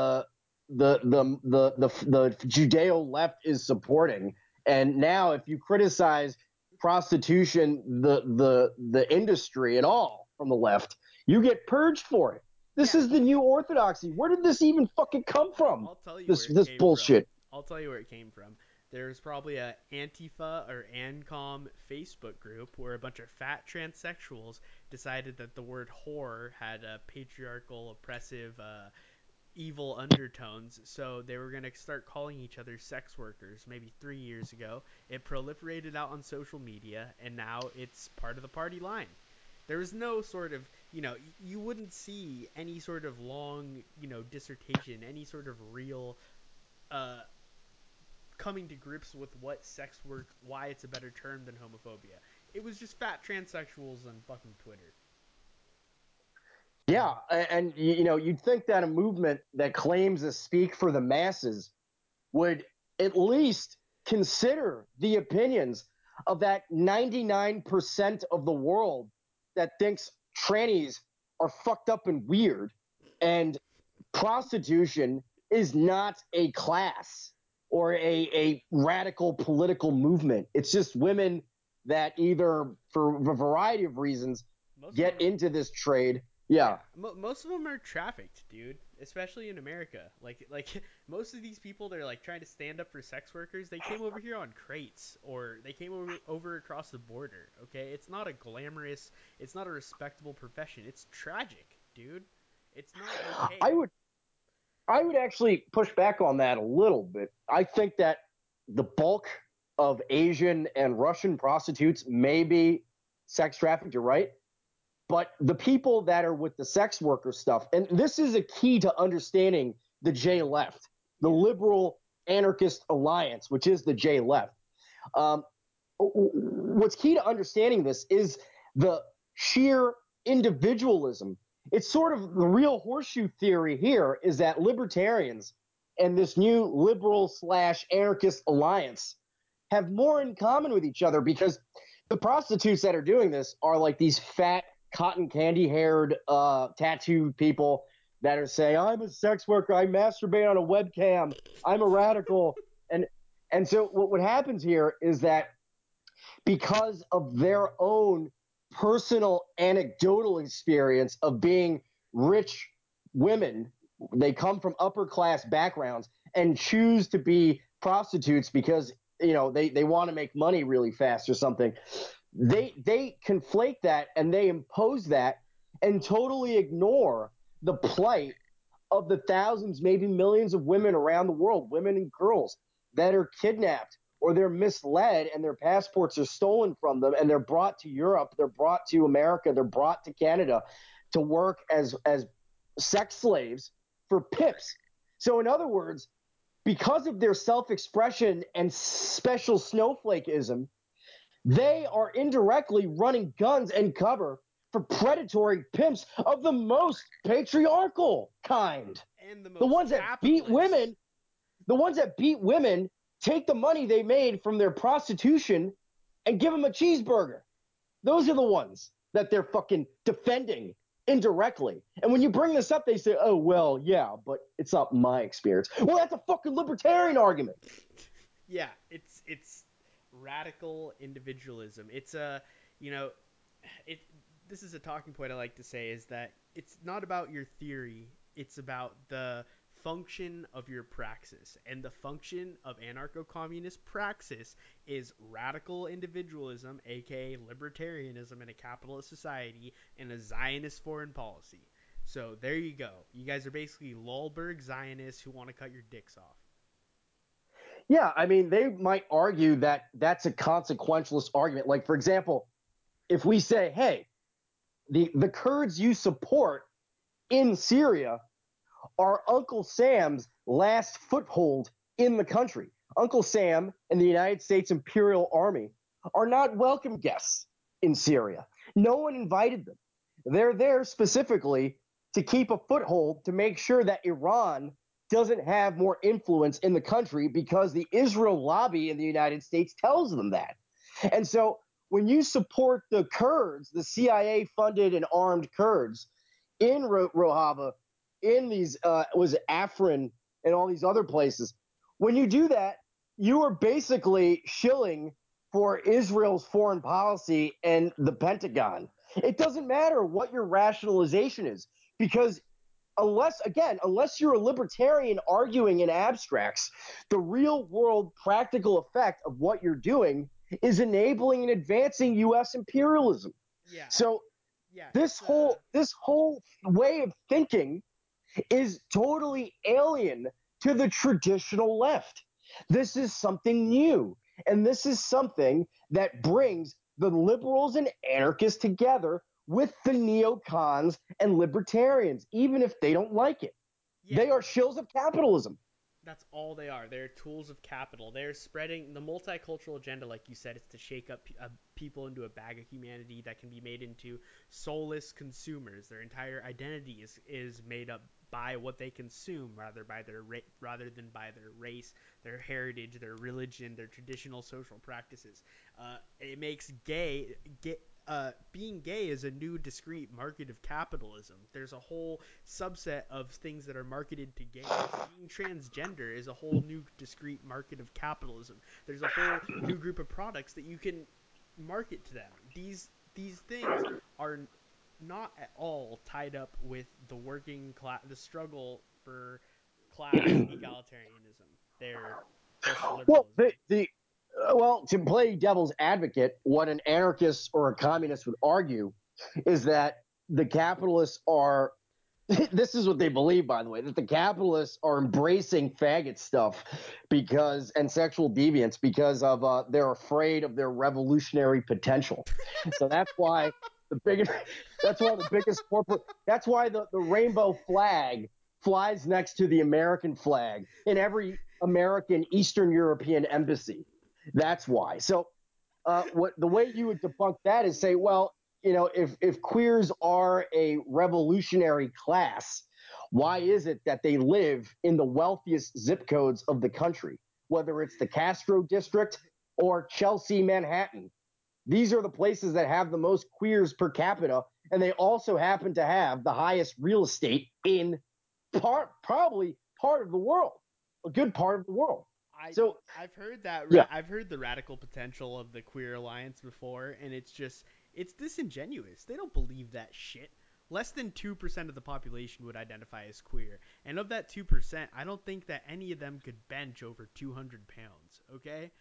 the Judeo left is supporting. And now, if you criticize prostitution, the industry at all from the left, you get purged for it. This Yeah, is the new orthodoxy. Where did this even fucking come from? I'll tell you where it This came from. bullshit. I'll tell you where it came from. There's probably a Antifa or ANCOM Facebook group where a bunch of fat transsexuals decided that the word whore had a patriarchal, oppressive, evil undertones, so they were going to start calling each other sex workers maybe 3 years ago. It proliferated out on social media, and now it's part of the party line. There was no sort of, you wouldn't see any sort of long, dissertation, any sort of real uh, coming to grips with what sex work, why it's a better term than homophobia. It was just fat transsexuals on fucking Twitter. Yeah, and you'd think that a movement that claims to speak for the masses would at least consider the opinions of that 99% of the world that thinks trannies are fucked up and weird, and prostitution is not a class or a radical political movement. It's just women that either, for a variety of reasons, Most of get them into this trade. Yeah, Yeah. most of them are trafficked, dude. Especially in America. Like most of these people, they're like trying to stand up for sex workers. They came over here on crates, or they came over across the border. Okay, it's not a glamorous, it's not a respectable profession. It's tragic, dude. It's not I okay. would I would actually push back on that a little bit. I think that the bulk of Asian and Russian prostitutes may be sex trafficked, you're right. But the people that are with the sex worker stuff, and this is a key to understanding the J left, the liberal anarchist alliance, which is the J left. Um, what's key to understanding this is the sheer individualism. It's sort of the real horseshoe theory here is that libertarians and this new liberal slash anarchist alliance have more in common with each other because the prostitutes that are doing this are like these fat cotton candy haired tattooed people that are saying I'm a sex worker, I masturbate on a webcam, I'm a radical. And so what happens here is that because of their own personal anecdotal experience of being rich women, they come from upper class backgrounds and choose to be prostitutes because they want to make money really fast or something. They conflate that and they impose that and totally ignore the plight of the thousands, maybe millions of women around the world, women and girls that are kidnapped or they're misled and their passports are stolen from them and they're brought to Europe, they're brought to America, they're brought to Canada to work as sex slaves for pips. So in other words, because of their self-expression and special snowflakeism, they are indirectly running guns and cover for predatory pimps of the most patriarchal kind. And the The most ones that beat capitalist. women, the ones that beat women take the money they made from their prostitution and give them a cheeseburger. Those are the ones that they're fucking defending indirectly. And when you bring this up, they say, oh, well, yeah, but it's not my experience. Well, that's a fucking libertarian argument. Yeah, it's radical individualism. It's a, you know, it this is a talking point I like to say is that it's not about your theory, it's about the function of your praxis. And the function of anarcho-communist praxis is radical individualism, aka libertarianism in a capitalist society, and a Zionist foreign policy. So there you go. You guys are basically Lulberg Zionists who want to cut your dicks off. Yeah, I mean, they might argue that that's a consequentialist argument. Like, for example, if we say, hey, the Kurds you support in Syria are Uncle Sam's last foothold in the country. Uncle Sam and the United States Imperial Army are not welcome guests in Syria. No one invited them. They're there specifically to keep a foothold to make sure that Iran doesn't have more influence in the country because the Israel lobby in the United States tells them that. And so when you support the Kurds, the CIA funded and armed Kurds in Rojava, in these was Afrin and all these other places. When you do that, you are basically shilling for Israel's foreign policy and the Pentagon. It doesn't matter what your rationalization is because unless you're a libertarian arguing in abstracts, the real world practical effect of what you're doing is enabling and advancing US imperialism. Yeah, So yeah, this whole way of thinking is totally alien to the traditional left. This is something new. And this is something that brings the liberals and anarchists together with the neocons and libertarians, even if they don't like it. yeah. They are shills of capitalism. That's all they are. They're tools of capital. They're spreading the multicultural agenda, like you said. It's to shake up people into a bag of humanity that can be made into soulless consumers. Their entire identity is made up by what they consume, rather than by their race, their heritage, their religion, their traditional social practices. It makes being gay is a new discrete market of capitalism. There's a whole subset of things that are marketed to gays. Being transgender is a whole new discrete market of capitalism. There's a whole new group of products that you can market to them. These things are not at all tied up with the working class, the struggle for class egalitarianism. They're just Well, liberalism. to play devil's advocate, what an anarchist or a communist would argue is that the capitalists are this is what they believe, by the way, that the capitalists are embracing faggot stuff because and sexual deviance because of they're afraid of their revolutionary potential. So that's why the biggest that's why the biggest corporate that's why the rainbow flag flies next to the American flag in every American Eastern European embassy. That's why. So what the way you would debunk that is say, well, if queers are a revolutionary class, why is it that they live in the wealthiest zip codes of the country, whether it's the Castro district or Chelsea, Manhattan? These are the places that have the most queers per capita, and they also happen to have the highest real estate in probably part of the world, a good part of the world. I So I've heard that yeah, I've heard the radical potential of the queer alliance before, and it's disingenuous. They don't believe that shit. Less than 2% of the population would identify as queer, and of that 2%, I don't think that any of them could bench over 200 pounds. Okay,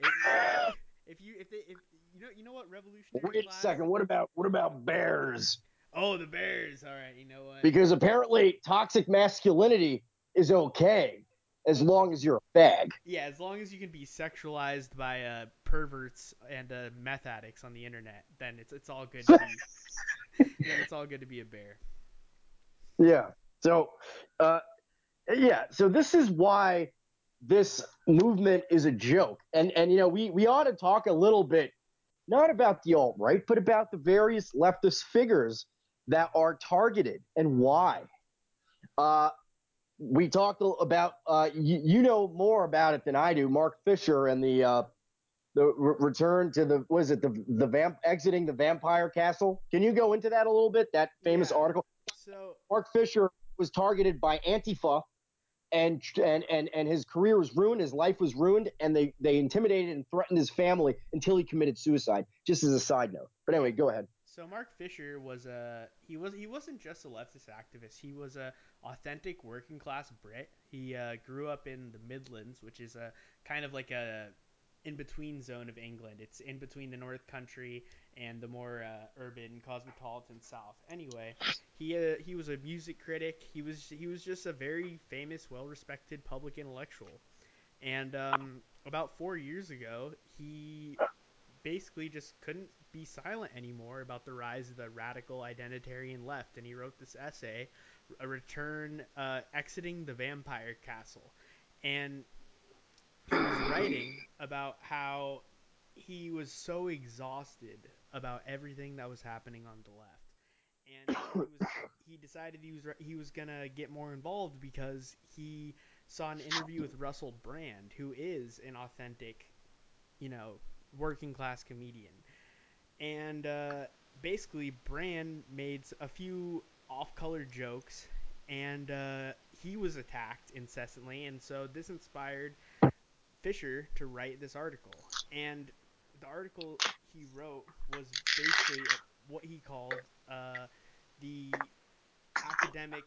if you know what revolutionary wait a class? second. What about bears? Oh, the Bears. All right, you know what? Because apparently toxic masculinity is okay as long as you're a fag. Yeah, as long as you can be sexualized by perverts and meth addicts on the internet, then it's all good to be then it's all good to be a bear. Yeah. So, uh, yeah. So this is why this movement is a joke, and we ought to talk a little bit not about the alt right, but about the various leftist figures that are targeted and why. Uh, we talked about you know more about it than I do. Mark Fisher and the return to the was it the vamp exiting the vampire castle. Can you go into that a little bit? That famous Yeah. article. So Mark Fisher was targeted by Antifa, and his career was ruined, his life was ruined, and they intimidated and threatened his family until he committed suicide. Just as a side note. But yeah. anyway, go ahead. So Mark Fisher was a he wasn't just a leftist activist. He was a authentic working class Brit. He grew up in the Midlands, which is a kind of like a in between zone of England. It's in between the North Country and the more urban cosmopolitan South. Anyway, he was a music critic. He was just a very famous, well respected public intellectual. And about 4 years ago, he basically just couldn't be silent anymore about the rise of the radical identitarian left, and he wrote this essay, "A Return, Exiting the Vampire Castle," and he was writing about how he was so exhausted about everything that was happening on the left, and he decided he was gonna get more involved because he saw an interview with Russell Brand, who is an authentic, you know, working class comedian, and basically Brand made a few off-color jokes, and he was attacked incessantly, and so this inspired Fisher to write this article. And the article he wrote was basically what he called the academic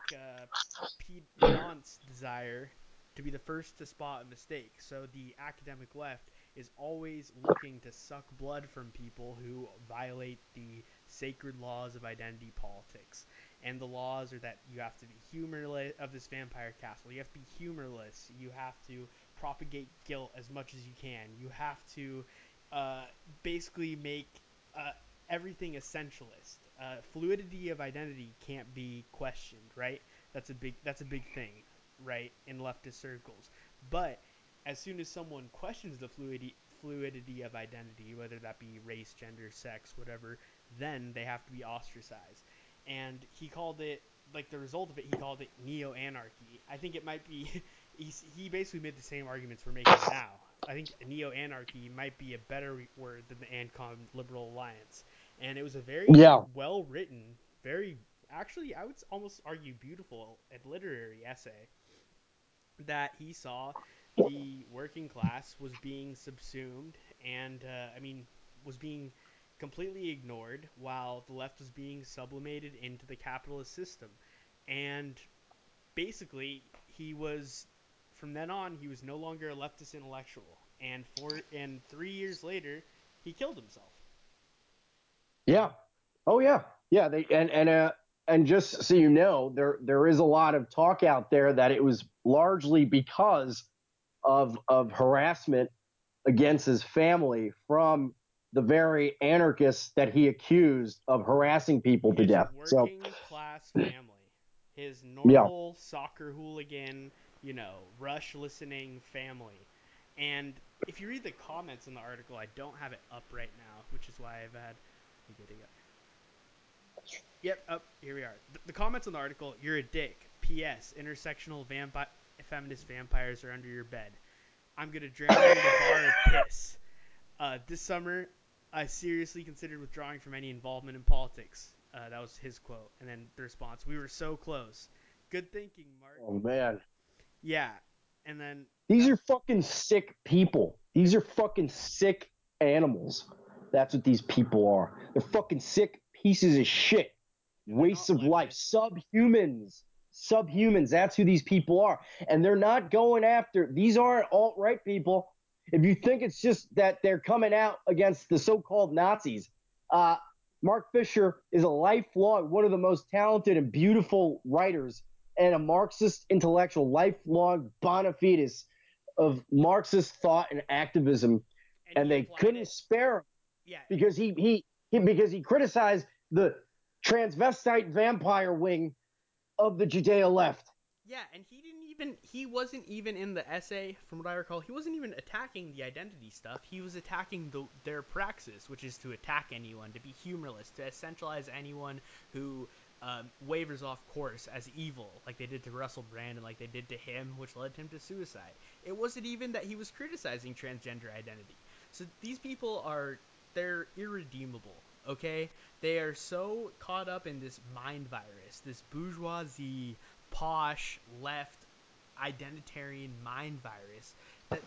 pedant's desire to be the first to spot a mistake. So the academic left is always looking to suck blood from people who violate the sacred laws of identity politics. And the laws are that you have to be humorless of this vampire castle. You have to be humorless. You have to propagate guilt as much as you can. You have to uh, basically make uh, everything essentialist. Fluidity of identity can't be questioned, right? That's a big thing, right, in leftist circles. But as soon as someone questions the fluidity of identity, whether that be race, gender, sex, whatever, then they have to be ostracized. And he called it, like, the result of it, he called it neo anarchy. I think it might be he basically made the same arguments we're making now. I think neo anarchy might be a better word than the ANCOM Liberal Alliance. And it was a very Yeah, well written, very actually I would almost argue beautiful and literary essay that he saw the working class was being subsumed and I mean was being completely ignored while the left was being sublimated into the capitalist system. And basically he was from then on he was no longer a leftist intellectual, and 3 years later he killed himself. yeah. Oh yeah, yeah. They and and just so you know, there is a lot of talk out there that it was largely because of harassment against his family from the very anarchists that he accused of harassing people to His death. So working class family, his yeah, normal soccer hooligan, Rush listening family. And if you read the comments in the article, I don't have it up right now, which is why I've had. Yep, up here we are. The comments on the article: "You're a dick." P.S. Intersectional feminist vampires are under your bed. I'm gonna drown you in a bar of piss. This summer, I seriously considered withdrawing from any involvement in politics. That was his quote. And then the response: "We were so close." Good thinking, Mark. oh man, Yeah. And then these are fucking sick people. These are fucking sick animals. That's what these people are. They're fucking sick pieces of shit. and they're Wastes not of life. leftists. Subhumans. Subhumans. That's who these people are. And they're not going after, these aren't alt right people. If you think it's just that they're coming out against the so called Nazis, uh, Mark Fisher is a lifelong, one of the most talented and beautiful writers and a Marxist intellectual, lifelong bona fides of Marxist thought and activism, And and he they applied couldn't it. spare him Yeah. because he criticized the transvestite vampire wing of the Judeo left. Yeah, and he wasn't even in the essay, from what I recall, he wasn't even attacking the identity stuff. He was attacking their praxis, which is to attack anyone, to be humorless, to essentialize anyone who wavers off course as evil, like they did to Russell Brand and like they did to him, which led him to suicide. It wasn't even that he was criticizing transgender identity. So these people they're irredeemable, okay? They are so caught up in this mind virus, this bourgeoisie posh left identitarian mind virus that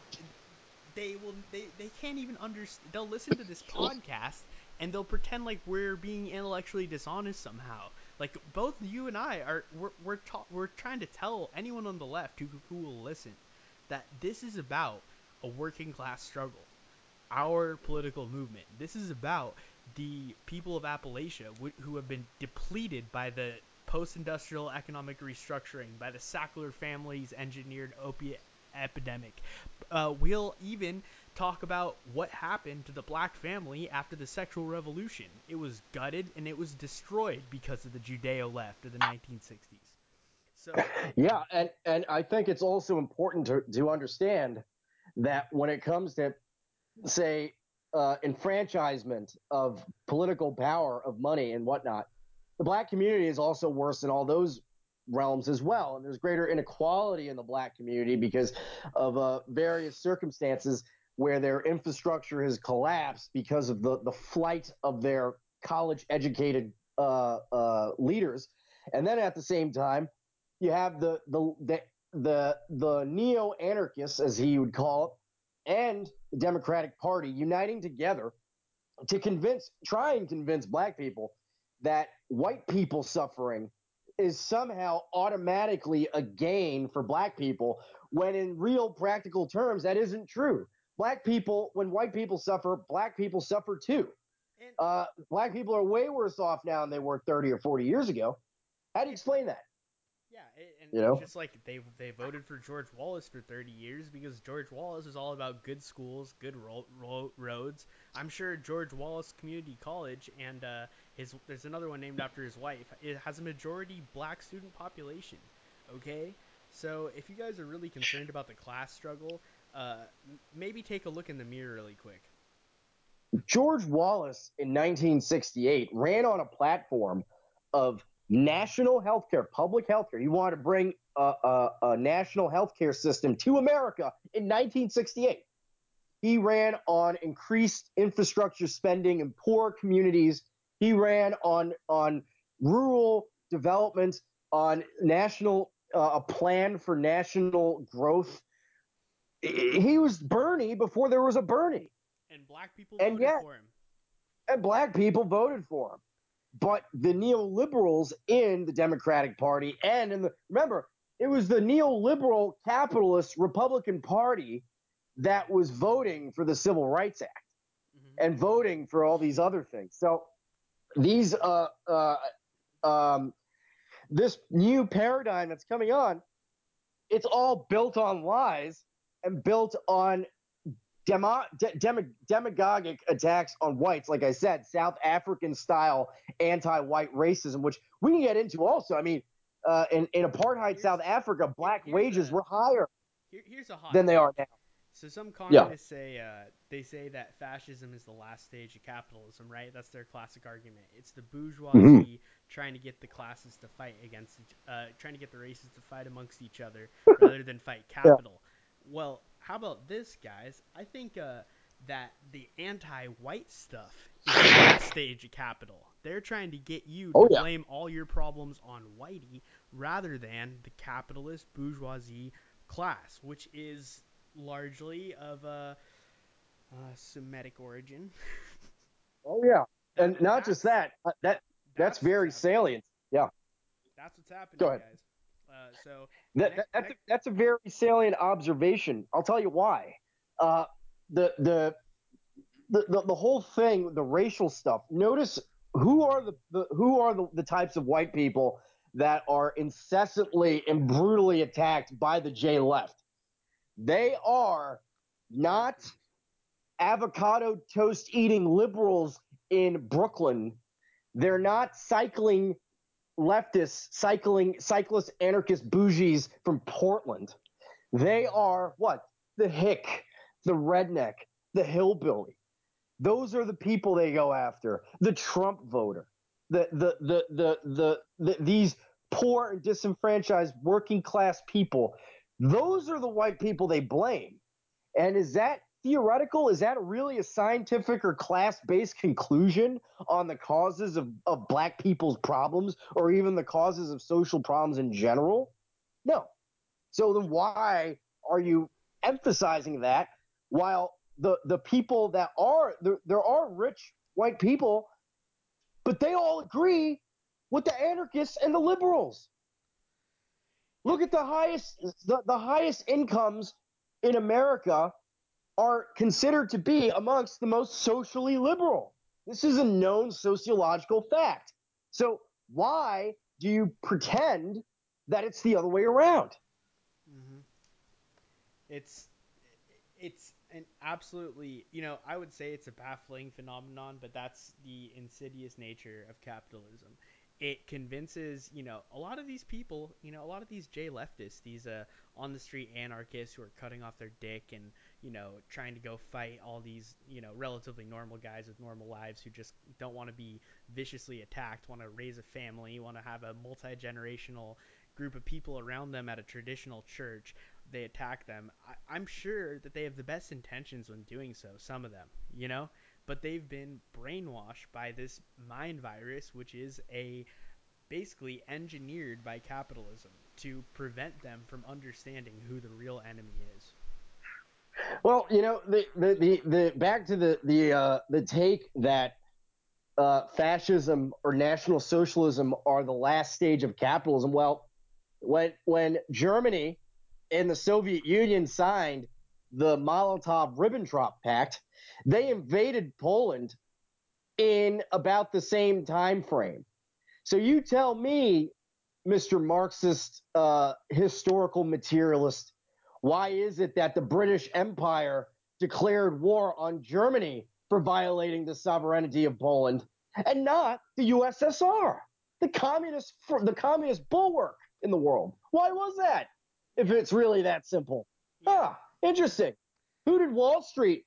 they can't even understand. They'll listen to this podcast and they'll pretend like we're being intellectually dishonest somehow. Like both you and I are we're trying to tell anyone on the left who will listen that this is about a working class struggle, our political movement. This is about the people of Appalachia who have been depleted by the post-industrial economic restructuring, by the Sackler family's engineered opiate epidemic. We'll even talk about what happened to the black family after the sexual revolution. It was gutted and it was destroyed because of the Judeo left of the 1960s. So, Yeah, and I think it's also important to understand that when it comes to say enfranchisement of political power, of money and whatnot, the black community is also worse in all those realms as well. And there's greater inequality in the black community because of various circumstances where their infrastructure has collapsed because of the flight of their college educated leaders. And then at the same time, you have the neo anarchists, as he would call it, and the Democratic Party uniting together to try and convince black people that white people suffering is somehow automatically a gain for black people, when in real practical terms, that isn't true. Black people, when white people suffer, black people suffer too. and Black people are way worse off now than they were 30 or 40 years ago. How do you yeah, explain that? yeah, and You it's know? just like they voted for George Wallace for 30 years because George Wallace is all about good schools, good roads. I'm sure George Wallace Community College and his there's another one named after his wife. It has a majority black student population. Okay, so if you guys are really concerned about the class struggle, maybe take a look in the mirror really quick. George Wallace in 1968 ran on a platform of national healthcare, public healthcare. He wanted to bring a national healthcare system to America in 1968. He ran on increased infrastructure spending in poor communities. He ran on rural development, on national a plan for national growth. He was Bernie before there was a Bernie, And black people and voted yet for him. and black people voted for him. But the neoliberals in the Democratic Party and remember, it was the neoliberal capitalist Republican Party that was voting for the Civil Rights Act Hmm. and voting for all these other things. So these um, this new paradigm that's coming on, it's all built on lies and built on demagogic attacks on whites. Like I said, South African style anti-white racism, which we can get into also. I mean, in apartheid Here's South Africa, black here's wages a were higher here's a hot than they are take. now. So some Yeah. communists say they say that fascism is the last stage of capitalism, right? That's their classic argument. It's the Mm-hmm. bourgeoisie trying to get the classes to fight trying to get the races to fight amongst each other rather than fight Yeah. capital. Well, how about this, guys? I think that the anti-white stuff is the last stage of capital. They're trying to get you Oh to yeah. blame all your problems on whitey rather than the capitalist bourgeoisie class, which is largely of a Semitic origin. Oh yeah. that And not just that's that. That's that's what's very happening. salient. Yeah. That's what's Go happening, ahead. guys. So That's that's a very salient observation. I'll tell you why. Uh, the, the the whole thing, the racial stuff. Notice who are the types of white people that are incessantly and brutally attacked by the J left. They are not avocado toast eating liberals in Brooklyn. They're not cyclist anarchist bougies from Portland. They are what? The hick, the redneck, the hillbilly. Those are the people they go after. The Trump voter. These poor and disenfranchised working class people. Those are the white people they blame. And is that theoretical? Is that really a scientific or class based conclusion on the causes of black people's problems or even the causes of social problems in general? No. So then why are you emphasizing that while the people that are there are rich white people, but they all agree with the anarchists and the liberals. Yep. Look at the highest incomes in America are considered to be amongst the most socially liberal. This is a known sociological fact. So why do you pretend that it's the other way around? Mm-hmm. It's it's an absolutely, I would say it's a baffling phenomenon, but that's the insidious nature of capitalism. It convinces, a lot of these people, a lot of these J leftists, these on the street anarchists who are cutting off their dick and, trying to go fight all these, relatively normal guys with normal lives who just don't want to be viciously attacked, want to raise a family, want to have a multi generational group of people around them at a traditional church. They attack them. I'm sure that they have the best intentions when doing so, some of them, but they've been brainwashed by this mind virus, which is a basically engineered by capitalism to prevent them from understanding who the real enemy is. Well, the back to the take that fascism or national socialism are the last stage of capitalism. Well, when Germany and the Soviet Union signed the Molotov-Ribbentrop Pact, they invaded Poland in about the same time frame. So you tell me, Mr. Marxist historical materialist, why is it that the British Empire declared war on Germany for violating the sovereignty of Poland and not the USSR, the communist bulwark in the world? Why was that? If Yeah, it's really that simple. yeah, Ah, interesting. Who did Wall Street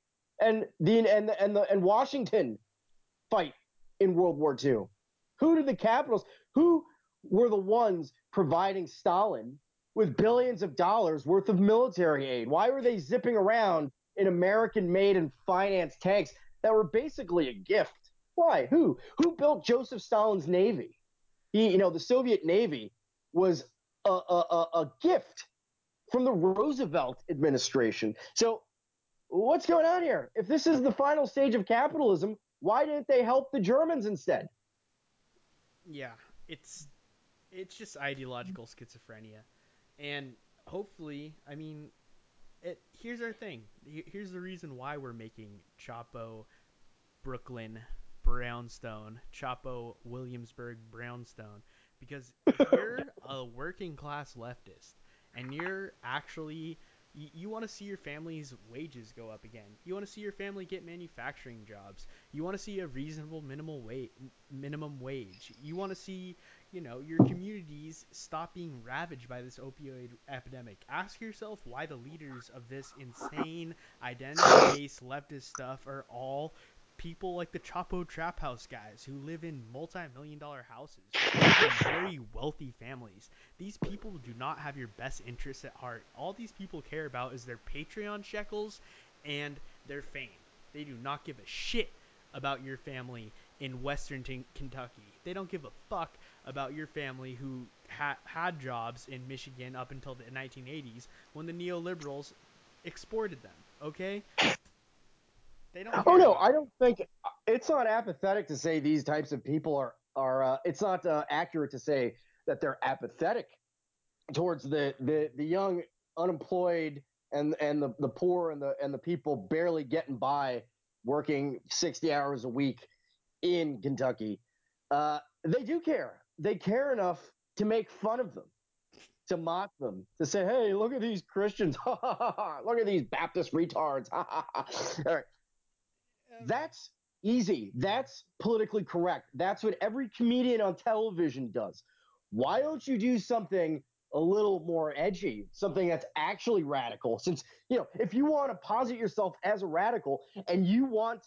and Washington fight in World War II? Who did the capitals? Who were the ones providing Stalin with billions of dollars worth of military aid? Why were they zipping around in American-made and financed tanks that were basically a gift? Why? Who? Who built Joseph Stalin's navy? The Soviet Navy was a gift from the Roosevelt administration. So what's going on here? If this is the final stage of capitalism, why didn't they help the Germans instead? yeah. It's it's just ideological schizophrenia, and hopefully, I mean, here's our thing. Here's the reason why we're making Chapo Brooklyn Brownstone, Chapo Williamsburg Brownstone, Because if you're a working class leftist and you're actually you want to see your family's wages go up again. You want to see your family get manufacturing jobs. You want to see a reasonable minimum wage. You want to see, your communities stop being ravaged by this opioid epidemic. Ask yourself why the leaders of this insane identity-based leftist stuff are all people like the Chapo Trap House guys who live in multi-million-dollar houses, who come from very wealthy families. These people do not have your best interests at heart. All these people care about is their Patreon shekels and their fame. They do not give a shit about your family in Western Kentucky. They don't give a fuck about your family who had jobs in Michigan up until the 1980s when the neoliberals exported them. Okay, they don't Oh care no, about I you. don't think it's not apathetic to say these types of people are. It's not accurate to say that they're apathetic towards the young, unemployed, and the poor and the people barely getting by, working 60 hours a week in Kentucky. They do care. They care enough to make fun of them, to mock them, to say, "Hey, look at these Christians! Look at these Baptist retards!" All right, that's easy. That's politically correct. That's what every comedian on television does. Why don't you do something a little more edgy, something that's actually radical? Since, if you want to posit yourself as a radical and you want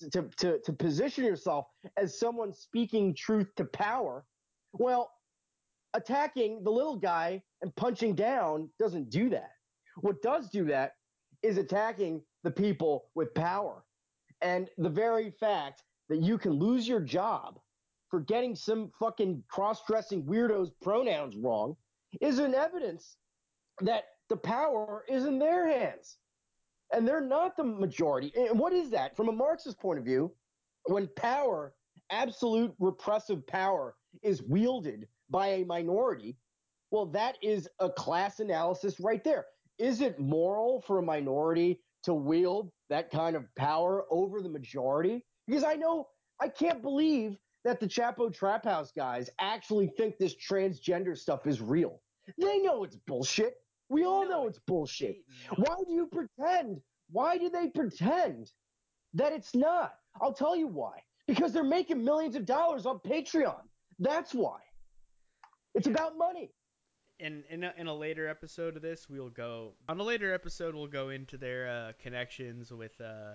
to position yourself as someone speaking truth to power, well, attacking the little guy and punching down doesn't do that. What does do that is attacking the people with power. And the very fact that you can lose your job for getting some fucking cross dressing weirdos' pronouns wrong is an evidence that the power is in their hands. And they're not the majority. And what is that? From a Marxist point of view, when power, absolute repressive power, is wielded by a minority, well, that is a class analysis right there. Is it moral for a minority to wield that kind of power over the majority? Because I can't believe that the Chapo Trap House guys actually think this transgender stuff is real. They know it's bullshit. We They all know know it. it's bullshit. They know Why it. do you pretend? Why do they pretend that it's not? I'll tell you why. Because they're making millions of dollars on Patreon. That's why. It's Yeah. about money. In a later episode of this, we'll go on a later episode. We'll go into their connections with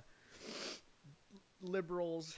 liberals.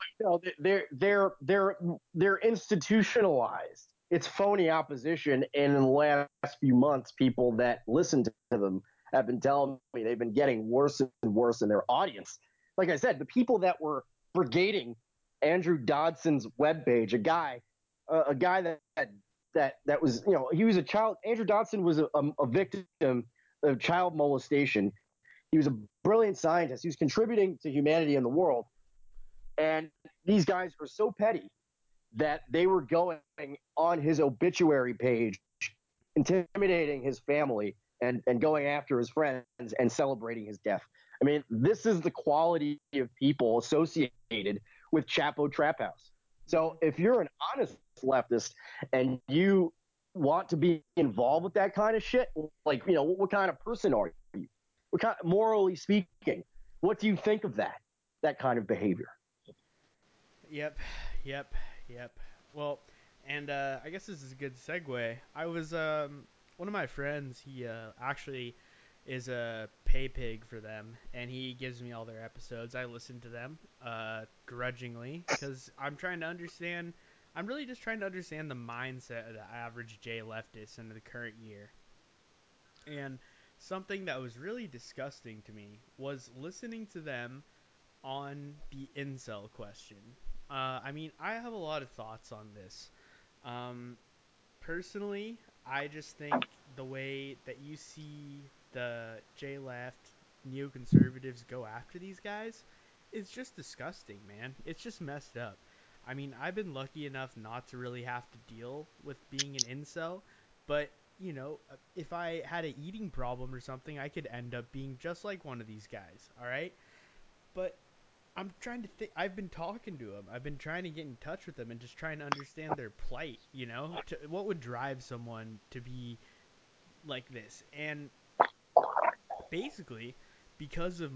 They're institutionalized. It's phony opposition, and in the last few months, people that listen to them have been telling me they've been getting worse and worse in their audience. Like I said, the people that were brigading Andrew Dodson's webpage, a guy that was, he was a child. Andrew Dodson was a victim of child molestation. He was a brilliant scientist. He was contributing to humanity in the world, and these guys were so petty that they were going on his obituary page, intimidating his family and going after his friends and celebrating his death. I mean, this is the quality of people associated with Chapo Trap House. So Mm-hmm. if you're an honest leftist and you want to be involved with that kind of shit, like, what kind of person are you? What kind, morally speaking, what do you think of that kind of behavior? Yep, yep, yep. Well, and I guess this is a good segue. I was one of my friends. He actually is a pay pig for them, and he gives me all their episodes. I listen to them grudgingly because I'm trying to understand. I'm really just trying to understand the mindset of the average J leftist in the current year. And something that was really disgusting to me was listening to them on the incel question. I mean, I have a lot of thoughts on this. Um, Personally, I just think the way that you see the J left neoconservatives go after these guys is just disgusting, man. It's just messed up. I mean, I've been lucky enough not to really have to deal with being an incel, but if I had an eating problem or something, I could end up being just like one of these guys, all right? But I'm trying to think. I've been talking to them. I've been trying to get in touch with them and just trying to understand their plight. What would drive someone to be like this? And basically, because of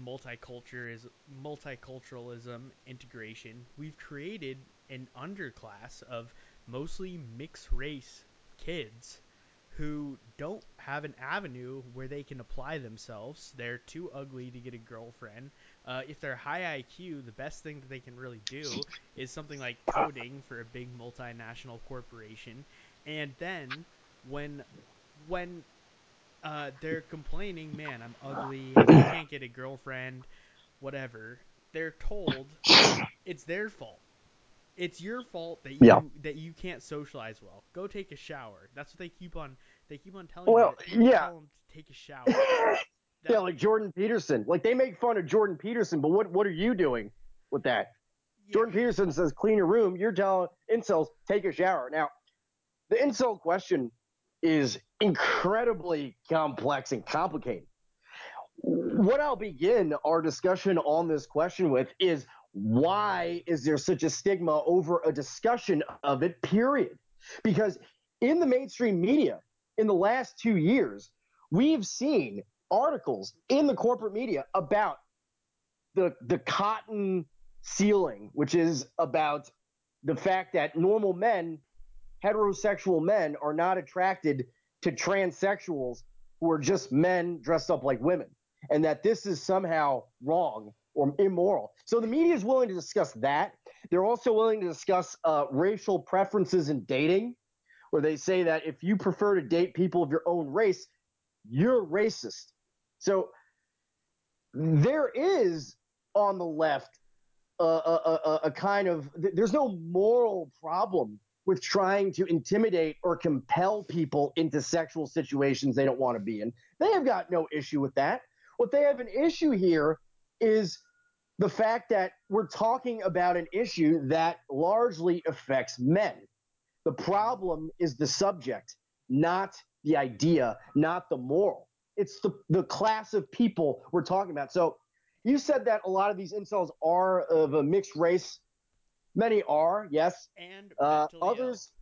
multiculturalism integration, we've created an underclass of mostly mixed race kids who don't have an avenue where they can apply themselves. They're too ugly to get a girlfriend. If they're high IQ, the best thing that they can really do is something like coding for a big multinational corporation. And then when when they're complaining, man, I'm ugly, I can't get a girlfriend, whatever. They're told it's their fault. It's your fault that Yeah. you can't socialize well. Go take a shower. That's what they keep on telling them. Well, That people yeah. tell them to take a shower. Yeah, That like Jordan Peterson. Like they make fun of Jordan Peterson, but what are you doing with that? yeah, Jordan Peterson says clean your room. You're telling incels take a shower. Now, the incel question is incredibly complex and complicated. What I'll begin our discussion on this question with is why is there such a stigma over a discussion of it, period? Because in the mainstream media, in the last 2 years, we've seen articles in the corporate media about the cotton ceiling, which is about the fact that normal men, heterosexual men, are not attracted to transsexuals who are just men dressed up like women, and that this is somehow wrong or immoral. So the media is willing to discuss that. They're also willing to discuss racial preferences in dating, where they say that if you prefer to date people of your own race, you're racist. So there is on the left a kind of there's no moral problem with trying to intimidate or compel people into sexual situations they don't want to be in. They have got no issue with that. What they have an issue here is the fact that we're talking about an issue that largely affects men. The problem is the subject, not the idea, not the moral. It's the class of people we're talking about. So you said that a lot of these incels are of a mixed race. Many are, yes. and mentally ill. Others,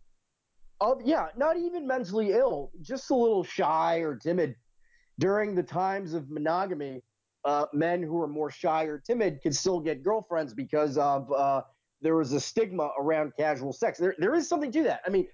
yeah, not even mentally ill, just a little shy or timid. During the times of monogamy, men who are more shy or timid could still get girlfriends because of there was a stigma around casual sex. There is something to that. I mean,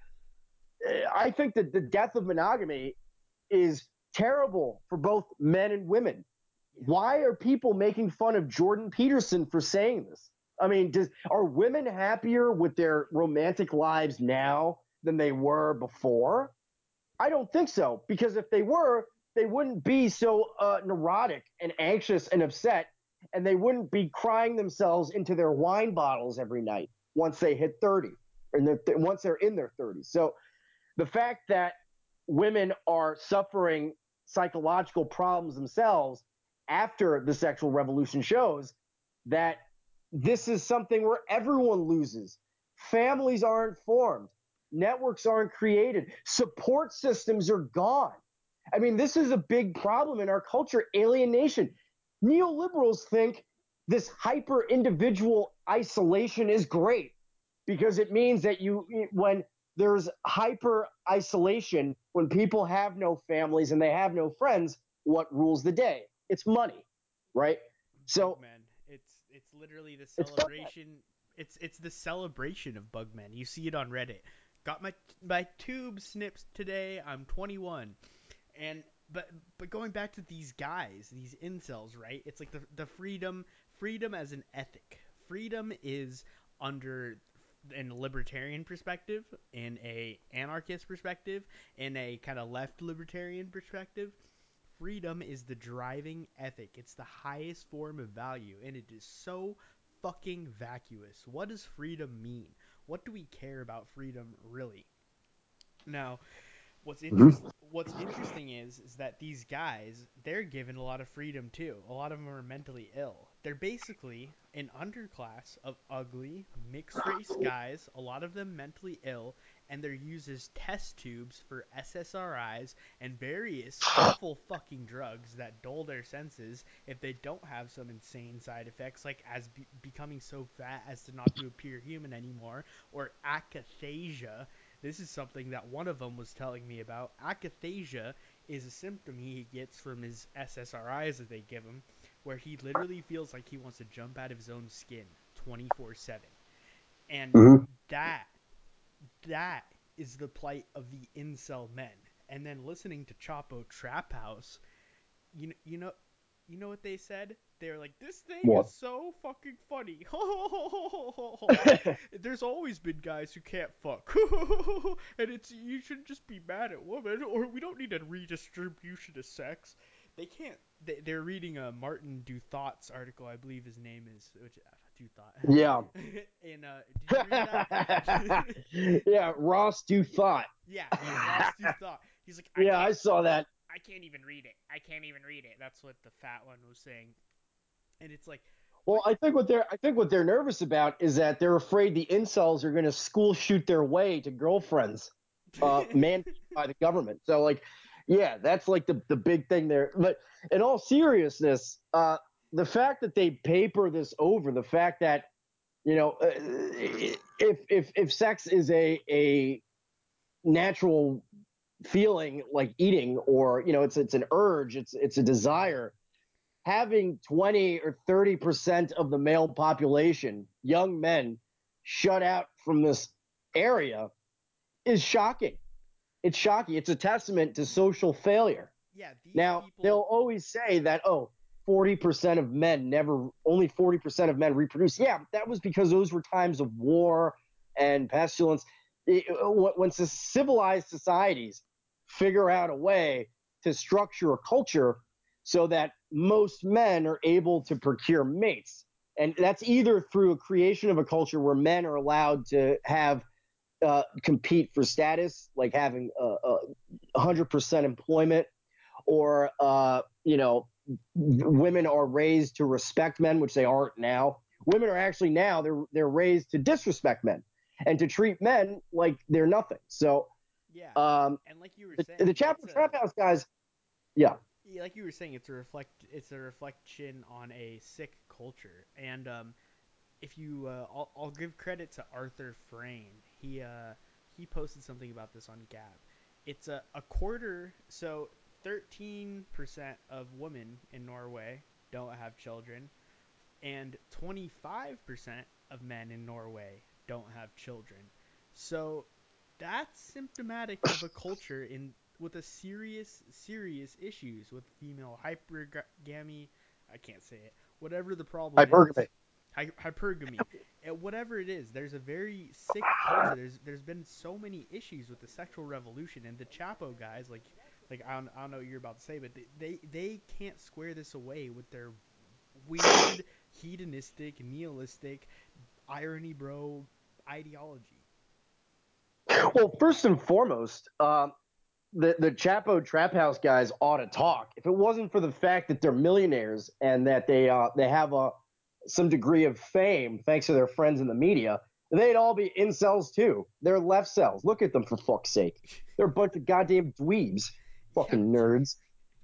I think that the death of monogamy is terrible for both men and women. Yeah. Why are people making fun of Jordan Peterson for saying this? I mean, are women happier with their romantic lives now than they were before? I don't think so, because if they were, they wouldn't be so neurotic and anxious and upset, and they wouldn't be crying themselves into their wine bottles every night once they hit 30, or once they're in their 30s. So the fact that women are suffering psychological problems themselves after the sexual revolution shows that this is something where everyone loses. Families aren't formed, networks aren't created, support systems are gone. I mean, this is a big problem in our culture, alienation. Neoliberals think this hyper individual isolation is great because it means that when there's hyper isolation, when people have no families and they have no friends, what rules the day? It's money, right? So Bugmen. It's literally the it's fun. celebration. It's the celebration of Bugmen. You see it on Reddit. Got my tube snips today. I'm 21. And but going back to these guys, these incels, right? It's like the freedom as an ethic. Freedom is under in a libertarian perspective, in a anarchist perspective, in a kind of left libertarian perspective. Freedom is the driving ethic. It's the highest form of value, and it is so fucking vacuous. What does freedom mean? What do we care about freedom really? Now, Mm-hmm. what's interesting is that these guys, they're given a lot of freedom too. A lot of them are mentally ill. They're basically an underclass of ugly mixed race guys, a lot of them mentally ill, and they're used as test tubes for SSRIs and various awful fucking drugs that dull their senses if they don't have some insane side effects, like as becoming so fat as to not to appear human anymore, or akathisia. This is something that one of them was telling me about. Akathisia is a symptom he gets from his SSRIs that they give him, where he literally feels like he wants to jump out of his own skin 24/7. And Mhm. that that is the plight of the incel men. And then listening to Chapo Trap House, you you know you know what they said? They're like, this thing is What? so fucking funny. There's always been guys who can't fuck, and it's you shouldn't just be mad at women, or we don't need a redistribution of sex. They can't. They're reading a Martin Duthot's article, I believe his name is, which Duthot. Yeah. And did you read that? Yeah, Ross do thought. yeah, Ross Duthot. He's like, Yeah, I saw that. I can't even read it. I can't even read it. That's what the fat one was saying. And it's like, Well, what? I think what they're nervous about is that they're afraid the incels are going to school shoot their way to girlfriends, mandated by the government. So like, yeah, that's like the big thing there. But in all seriousness, the fact that they paper this over, the fact that if sex is a natural feeling like eating, or it's an urge, it's a desire, having 20 or 30% of the male population, young men, shut out from this area is shocking. It's shocking. It's a testament to social failure. Yeah, these Now, they'll people. always say that, oh, 40% of men never, only 40% of men reproduce. Yeah, that was because those were times of war and pestilence. When civilized societies figure out a way to structure a culture so that most men are able to procure mates, and that's either through a creation of a culture where men are allowed to have compete for status, like having 100% employment, or women are raised to respect men, which they aren't now. Women are actually now they're raised to disrespect men and to treat men like they're nothing. So Yeah, um, and like you were the saying, Chapel Trap House guys, yeah. yeah, like you were saying, it's a reflection on a sick culture. And if you, I'll give credit to Arthur Frayne. He posted something about this on Gab. It's a quarter, so 13% of women in Norway don't have children, and 25% of men in Norway don't have children. So that's symptomatic of a culture in with a serious issues with female hypergamy. I can't say it. Whatever the problem is, Hypergamy. hypergamy. Whatever it is, there's a very sick culture. There's been so many issues with the sexual revolution, and the Chapo guys, like I don't know what you're about to say, but they can't square this away with their weird, hedonistic, nihilistic, irony bro ideology. Well, first and foremost, the Chapo Trap House guys ought to talk. If it wasn't for the fact that they're millionaires and that they have some degree of fame thanks to their friends in the media, they'd all be incels too. They're left cells. Look at them, for fuck's sake. They're a bunch of goddamn dweebs, Yeah, fucking nerds.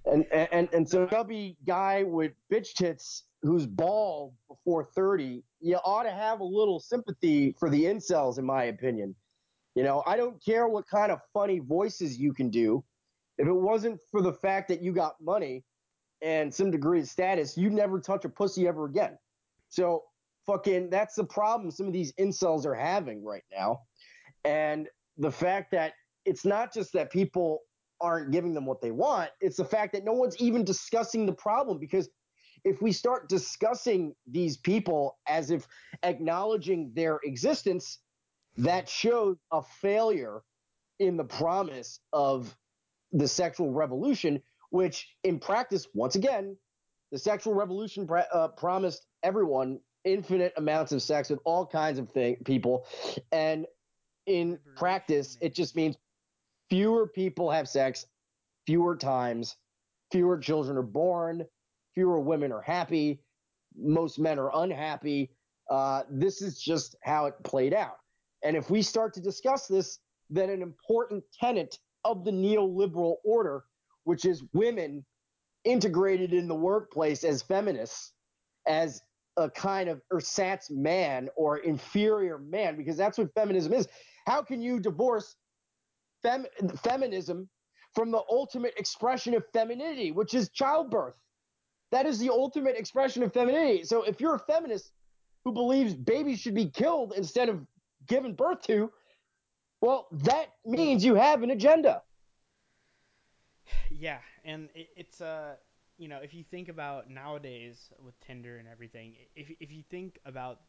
And no, so chubby guy with bitch tits who's bald before 30, you ought to have a little sympathy for the incels, in my opinion. I don't care what kind of funny voices you can do. If it wasn't for the fact that you got money and some degree of status, you'd never touch a pussy ever again. So fucking that's the problem some of these incels are having right now. And the fact that it's not just that people aren't giving them what they want, it's the fact that no one's even discussing the problem. Because if we start discussing these people as if acknowledging their existence, that shows a failure in the promise of the sexual revolution, which in practice, once again, the sexual revolution promised everyone infinite amounts of sex with all kinds of people. And in liberation, practice, it man. just means fewer people have sex, fewer times, fewer children are born, fewer women are happy, most men are unhappy. This is just how it played out. And if we start to discuss this, than an important tenet of the neoliberal order, which is women integrated in the workplace as feminists, as a kind of ersatz man or inferior man, because that's what feminism is. How can you divorce feminism from the ultimate expression of femininity, which is childbirth? That is the ultimate expression of femininity. So if you're a feminist who believes babies should be killed instead of given birth to, well, that means you have an agenda. Yeah, and it's if you think about nowadays with Tinder and everything, if you think about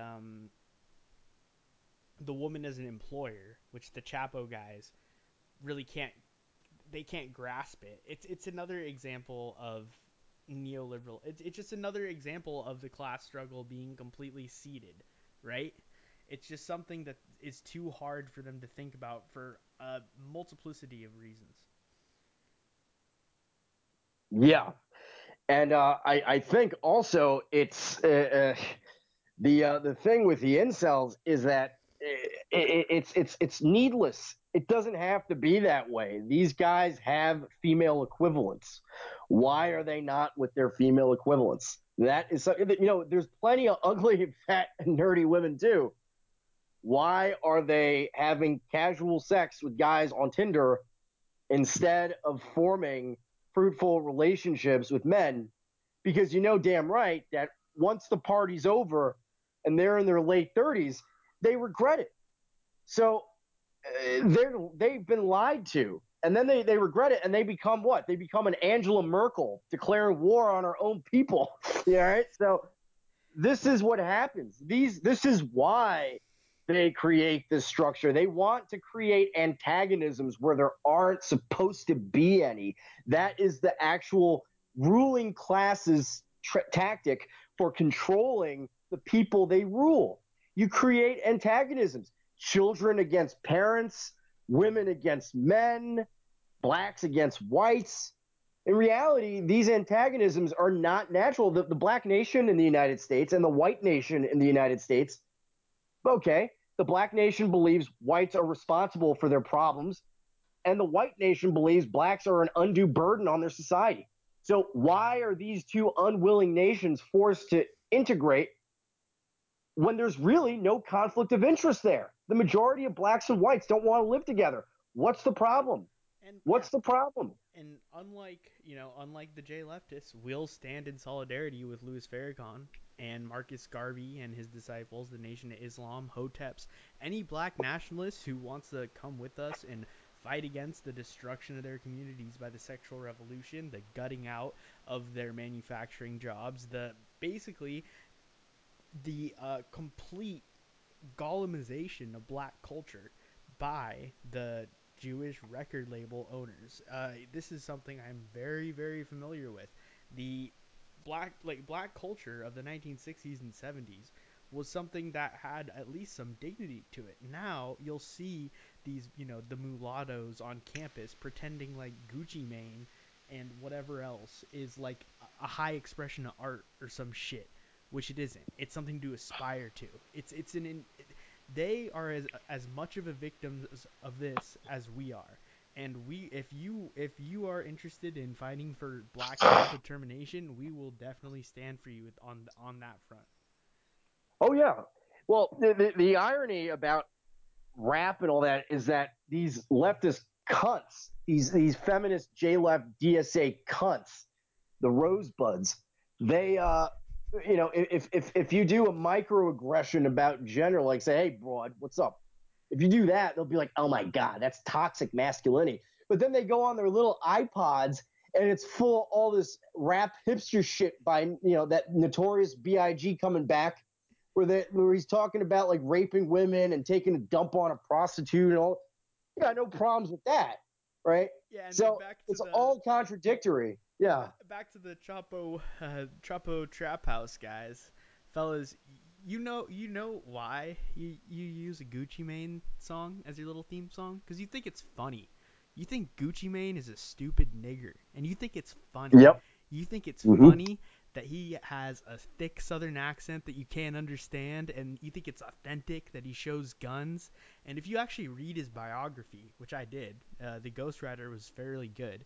the woman as an employer, which the Chapo guys really can't grasp it. It's another example of neoliberal. It's just another example of the class struggle being completely seeded, right? It's just something that is too hard for them to think about for a multiplicity of reasons. Yeah, and I think also the thing with the incels is that it's needless. It doesn't have to be that way. These guys have female equivalents. Why are they not with their female equivalents? That is something that, there's plenty of ugly, fat, and nerdy women too. Why are they having casual sex with guys on Tinder instead of forming fruitful relationships with men? Because you know damn right that once the party's over and they're in their late 30s, they regret it. So they've been lied to. And then they regret it and they become what? They become an Angela Merkel declaring war on her own people. Yeah, right? So this is what happens. This is why they create this structure. They want to create antagonisms where there aren't supposed to be any. That is the actual ruling class's tactic for controlling the people they rule. You create antagonisms. Children against parents, women against men, blacks against whites. In reality, these antagonisms are not natural. The black nation in the United States and the white nation in the United States, okay, the black nation believes whites are responsible for their problems, and the white nation believes blacks are an undue burden on their society. So, why are these two unwilling nations forced to integrate when there's really no conflict of interest there? The majority of blacks and whites don't want to live together. What's the problem? And yeah, What's the problem? and unlike the J leftists, we'll stand in solidarity with Louis Farrakhan and Marcus Garvey and his disciples, the Nation of Islam, Hoteps, any black nationalist who wants to come with us and fight against the destruction of their communities by the sexual revolution, the gutting out of their manufacturing jobs, the basically the complete Golemization of black culture by the Jewish record label owners. This is something I'm very, very familiar with. The black culture of the 1960s and 70s was something that had at least some dignity to it. Now you'll see these, the mulattoes on campus pretending like Gucci Mane and whatever else is like a high expression of art or some shit, which it isn't. It's something to aspire to. They are as much of a victim of this as we are. And if you are interested in fighting for black self determination, we will definitely stand for you on that front. Oh, yeah. Well, the irony about rap and all that is that these leftist cunts, these feminist J left DSA cunts, the rosebuds, they if you do a microaggression about gender, like say, hey broad, what's up? If you do that, they'll be like, oh my god, that's toxic masculinity. But then they go on their little iPods and it's full of all this rap hipster shit by that notorious Big coming back where he's talking about like raping women and taking a dump on a prostitute and all. You got no problems with that, right? Yeah, and then So it's all contradictory. Yeah. back to the Chapo Trap House guys, fellas. You know why you use a Gucci Mane song as your little theme song? Because you think it's funny. You think Gucci Mane is a stupid nigger, and you think it's funny. Yep. You think it's Mm-hmm. funny that he has a thick Southern accent that you can't understand, and you think it's authentic that he shows guns. And if you actually read his biography, which I did, the Ghostwriter was fairly good.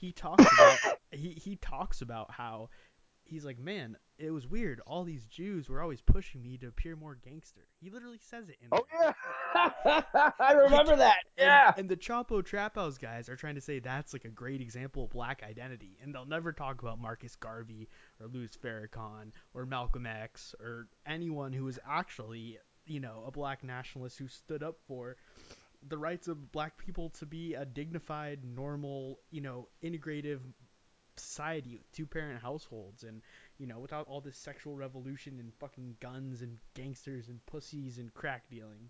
He talks about how he's like, man, it was weird. All these Jews were always pushing me to appear more gangster. He literally says it in Oh there. yeah, I Like, remember that. Yeah. and the Chapo Trap House guys are trying to say that's like a great example of black identity, and they'll never talk about Marcus Garvey or Louis Farrakhan or Malcolm X or anyone who was actually, a black nationalist who stood up for the rights of black people to be a dignified, normal, integrative society with two-parent households, and without all this sexual revolution and fucking guns and gangsters and pussies and crack dealing.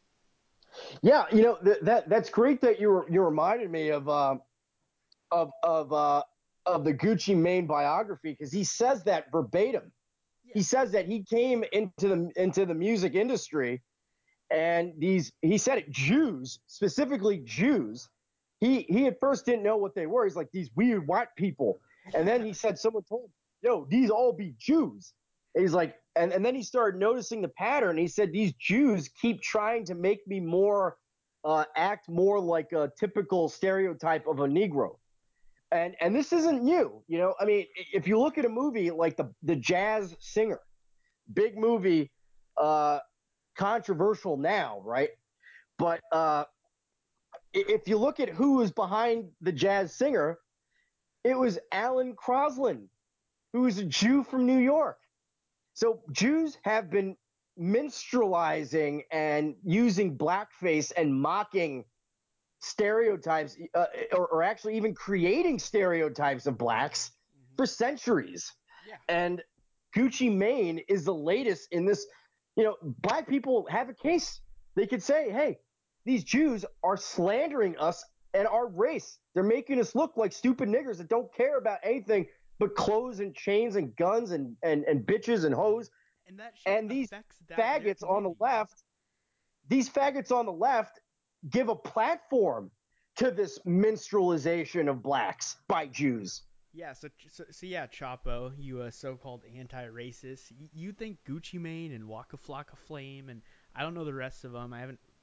Yeah, that's great that you reminded me of of uh, of the Gucci Mane biography because he says that verbatim. Yeah. He says that he came into the music industry and he said it Jews, specifically Jews. He at first didn't know what they were. He's like these weird white people, and then Yeah. he said someone told him, "Yo, these all be Jews." And he's like, and then he started noticing the pattern. He said these Jews keep trying to make me act more like a typical stereotype of a Negro. And this isn't new, I mean, if you look at a movie like the Jazz Singer, big movie, uh, controversial now, right? But if you look at who was behind the Jazz Singer, it was Alan Crosland, who is a Jew from New York. So Jews have been minstrelizing and using blackface and mocking stereotypes, or actually even creating stereotypes of blacks Mm-hmm. for centuries. Yeah. And Gucci Mane is the latest in this. Black people have a case. They could say, hey, these Jews are slandering us and our race. They're making us look like stupid niggers that don't care about anything but clothes and chains and guns and bitches and hoes. And that shit And affects their faggots on the communities. left, these faggots on the left give a platform to this minstrelization of blacks by Jews. Yeah, so yeah, Chapo, you so-called anti-racist. You think Gucci Mane and Waka Flocka Flame and I don't know the rest of them.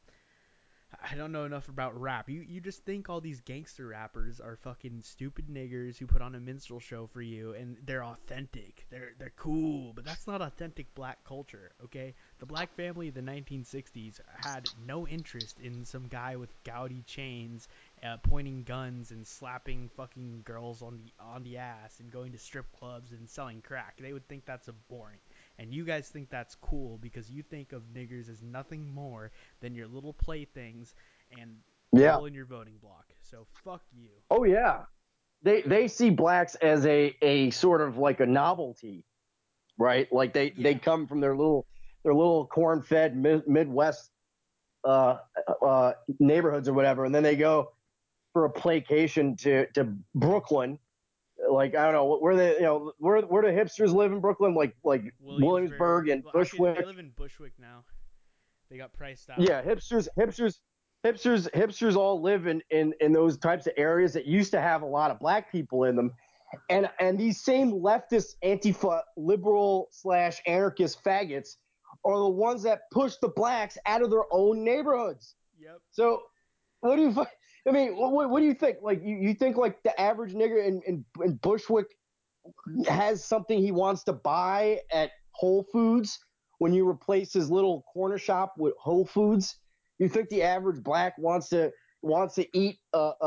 I don't know enough about rap. You just think all these gangster rappers are fucking stupid niggers who put on a minstrel show for you and they're authentic. They're cool, but that's not authentic black culture, okay? The black family of the 1960s had no interest in some guy with gaudy chains, pointing guns and slapping fucking girls on the ass and going to strip clubs and selling crack. They would think that's a boring. And you guys think that's cool because you think of niggers as nothing more than your little playthings and Yeah. people in your voting block. So fuck you. Oh yeah. They see blacks as a sort of like a novelty, right? Like they Yeah. come from their little corn fed Midwest uh, neighborhoods or whatever, and then they go for a placation to Brooklyn. Like I don't know where where the hipsters live in Brooklyn, like Williamsburg. Williamsburg and Well, actually, they Bushwick. live in Bushwick now. They got priced out. Yeah, hipsters all live in those types of areas that used to have a lot of black people in them, and these same leftist antifa liberal slash anarchist faggots are the ones that push the blacks out of their own neighborhoods. Yep. So what do you I mean, what do you think? Like you think like the average nigger in Bushwick has something he wants to buy at Whole Foods when you replace his little corner shop with Whole Foods? You think the average black wants to eat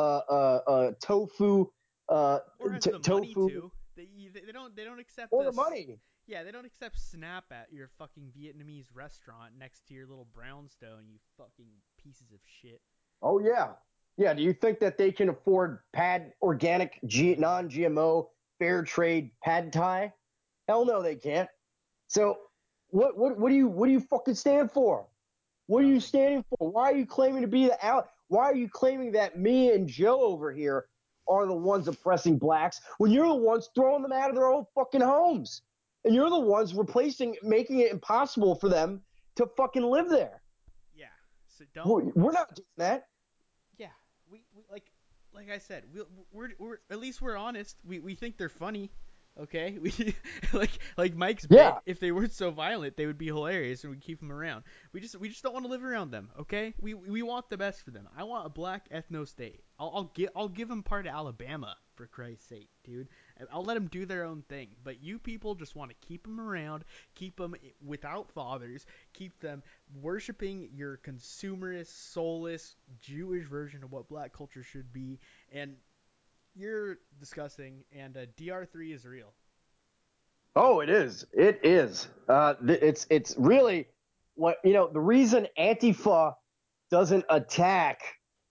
tofu, uh, Or has the money tofu to. They don't accept or the this. money? Yeah, they don't accept Snap at your fucking Vietnamese restaurant next to your little brownstone. You fucking pieces of shit. Oh yeah, yeah. Do you think that they can afford pad organic non-GMO fair trade pad thai? Hell no, they can't. So what do you fucking stand for? What are you Nothing. standing for? Why are you claiming to be the out? Why are you claiming that me and Joe over here are the ones oppressing blacks when you're the ones throwing them out of their own fucking homes? And you're the ones making it impossible for them to fucking live there. Yeah. So don't. We're not doing that. Yeah. We like I said. We're at least we're honest. We think they're funny. Okay, we like Mike's Yeah. bit. If they weren't so violent, they would be hilarious, and we'd keep them around. We just don't want to live around them. Okay, we want the best for them. I want a black ethno state. I'll give them part of Alabama for Christ's sake, dude. I'll let them do their own thing. But you people just want to keep them around, keep them without fathers, keep them worshiping your consumerist, soulless Jewish version of what black culture should be, and you're disgusting, and DR3 is real. Oh, it is. It is. It's really what the reason Antifa doesn't attack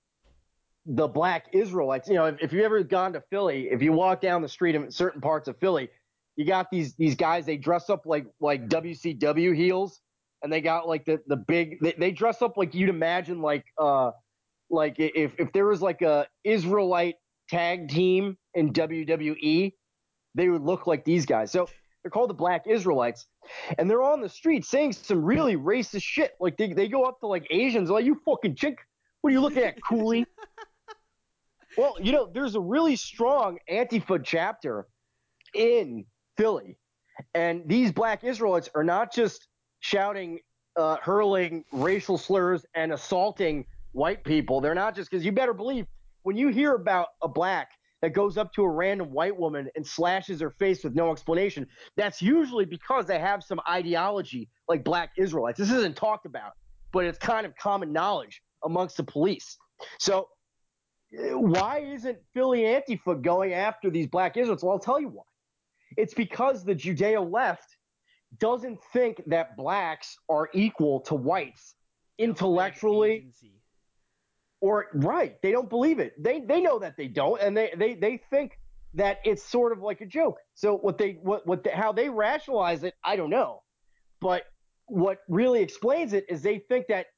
the black Israelites. If you've ever gone to Philly, if you walk down the street in certain parts of Philly, you got these guys. They dress up like WCW heels, and they got like the big. They dress up like you'd imagine like if there was like a Israelite tag team in WWE, they would look like these guys. So they're called the Black Israelites, and they're on the street saying some really racist shit. Like they go up to like Asians, like you fucking chick. What are you looking at, coolie? Well, there's a really strong Antifa chapter in Philly, and these Black Israelites are not just shouting, hurling racial slurs and assaulting white people. They're not just because you better believe when you hear about a black that goes up to a random white woman and slashes her face with no explanation, that's usually because they have some ideology like Black Israelites. This isn't talked about, but it's kind of common knowledge amongst the police. So why isn't Philly Antifa going after these Black Israelites? Well, I'll tell you why. It's because the Judeo left doesn't think that blacks are equal to whites They don't think they have intellectually agency. or right. They don't believe it. They know that they don't, and they think that it's sort of like a joke. So how they rationalize it, I don't know. But what really explains it is they think that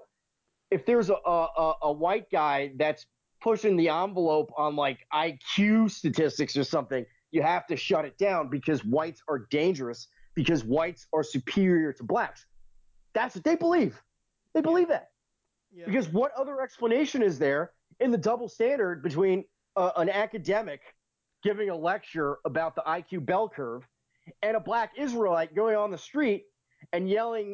if there's a white guy that's pushing the envelope on like IQ statistics or something, you have to shut it down because whites are dangerous because whites are superior to blacks. That's what they believe. They Yep. believe that Yep. because what other explanation is there in the double standard between an academic giving a lecture about the IQ bell curve and a black Israelite going on the street and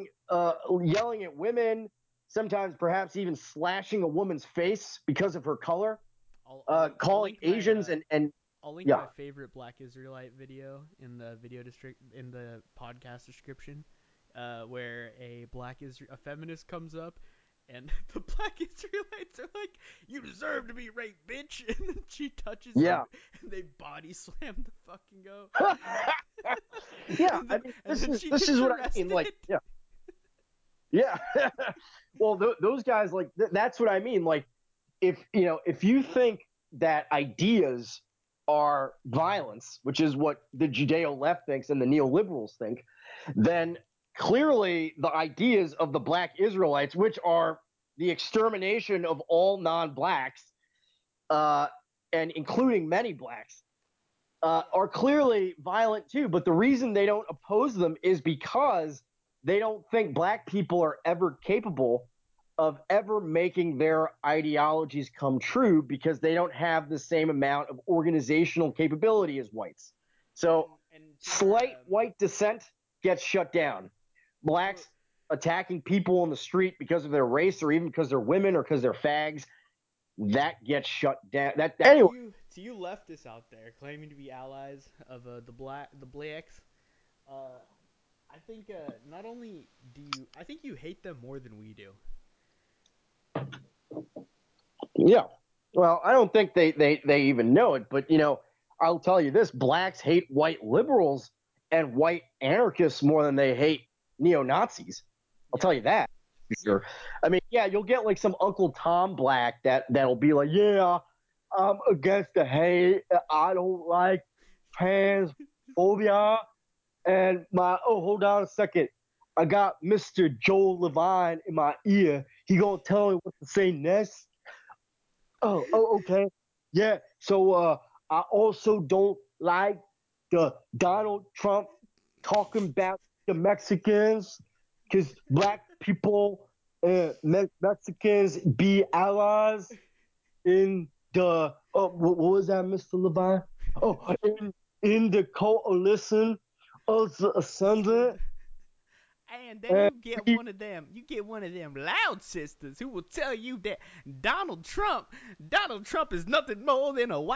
yelling at women, sometimes perhaps even slashing a woman's face because of her color, I'll calling link my Asians and I'll link yeah, my favorite Black Israelite video in the video district in the podcast description, where a feminist comes up, and the Black Israelites are like, "You deserve to be raped, bitch," and then she touches yeah, him, and they body slam the fucking go, yeah. and I then mean, and then she this gets is what I mean. arrested. Like, yeah, yeah. Well, those guys, like, that's what I mean. Like, if you think that ideas are violence, which is what the Judeo left thinks and the neoliberals think, then clearly the ideas of the black Israelites, which are the extermination of all non-blacks, uh, and including many blacks, are clearly violent too. But the reason they don't oppose them is because they don't think black people are ever capable of ever making their ideologies come true because they don't have the same amount of organizational capability as whites. So And to our slight white dissent gets shut down. to Blacks attacking people on the street because of their race or even because they're women or because they're fags, that gets shut down. That to anyway. you leftists out there claiming to be allies of the blacks, I think not only I think you hate them more than we do. Yeah. Well, I don't think they even know it, but I'll tell you this: blacks hate white liberals and white anarchists more than they hate neo Nazis. I'll Yeah, tell you that for yeah. sure. I mean, yeah, you'll get like some Uncle Tom Black that'll be like, yeah, I'm against the hate. I don't like transphobia. And hold on a second. I got Mr. Joel Levine in my ear. He gonna tell me what to say next. Okay. Yeah. So I also don't like the Donald Trump talking about the Mexicans because black people and Mexicans be allies in the what was that, Mr. Levine? Oh, in in the coalition of the ascendant. And then And we you get one of them loud sisters who will tell you that Donald Trump, Donald Trump is nothing more than a white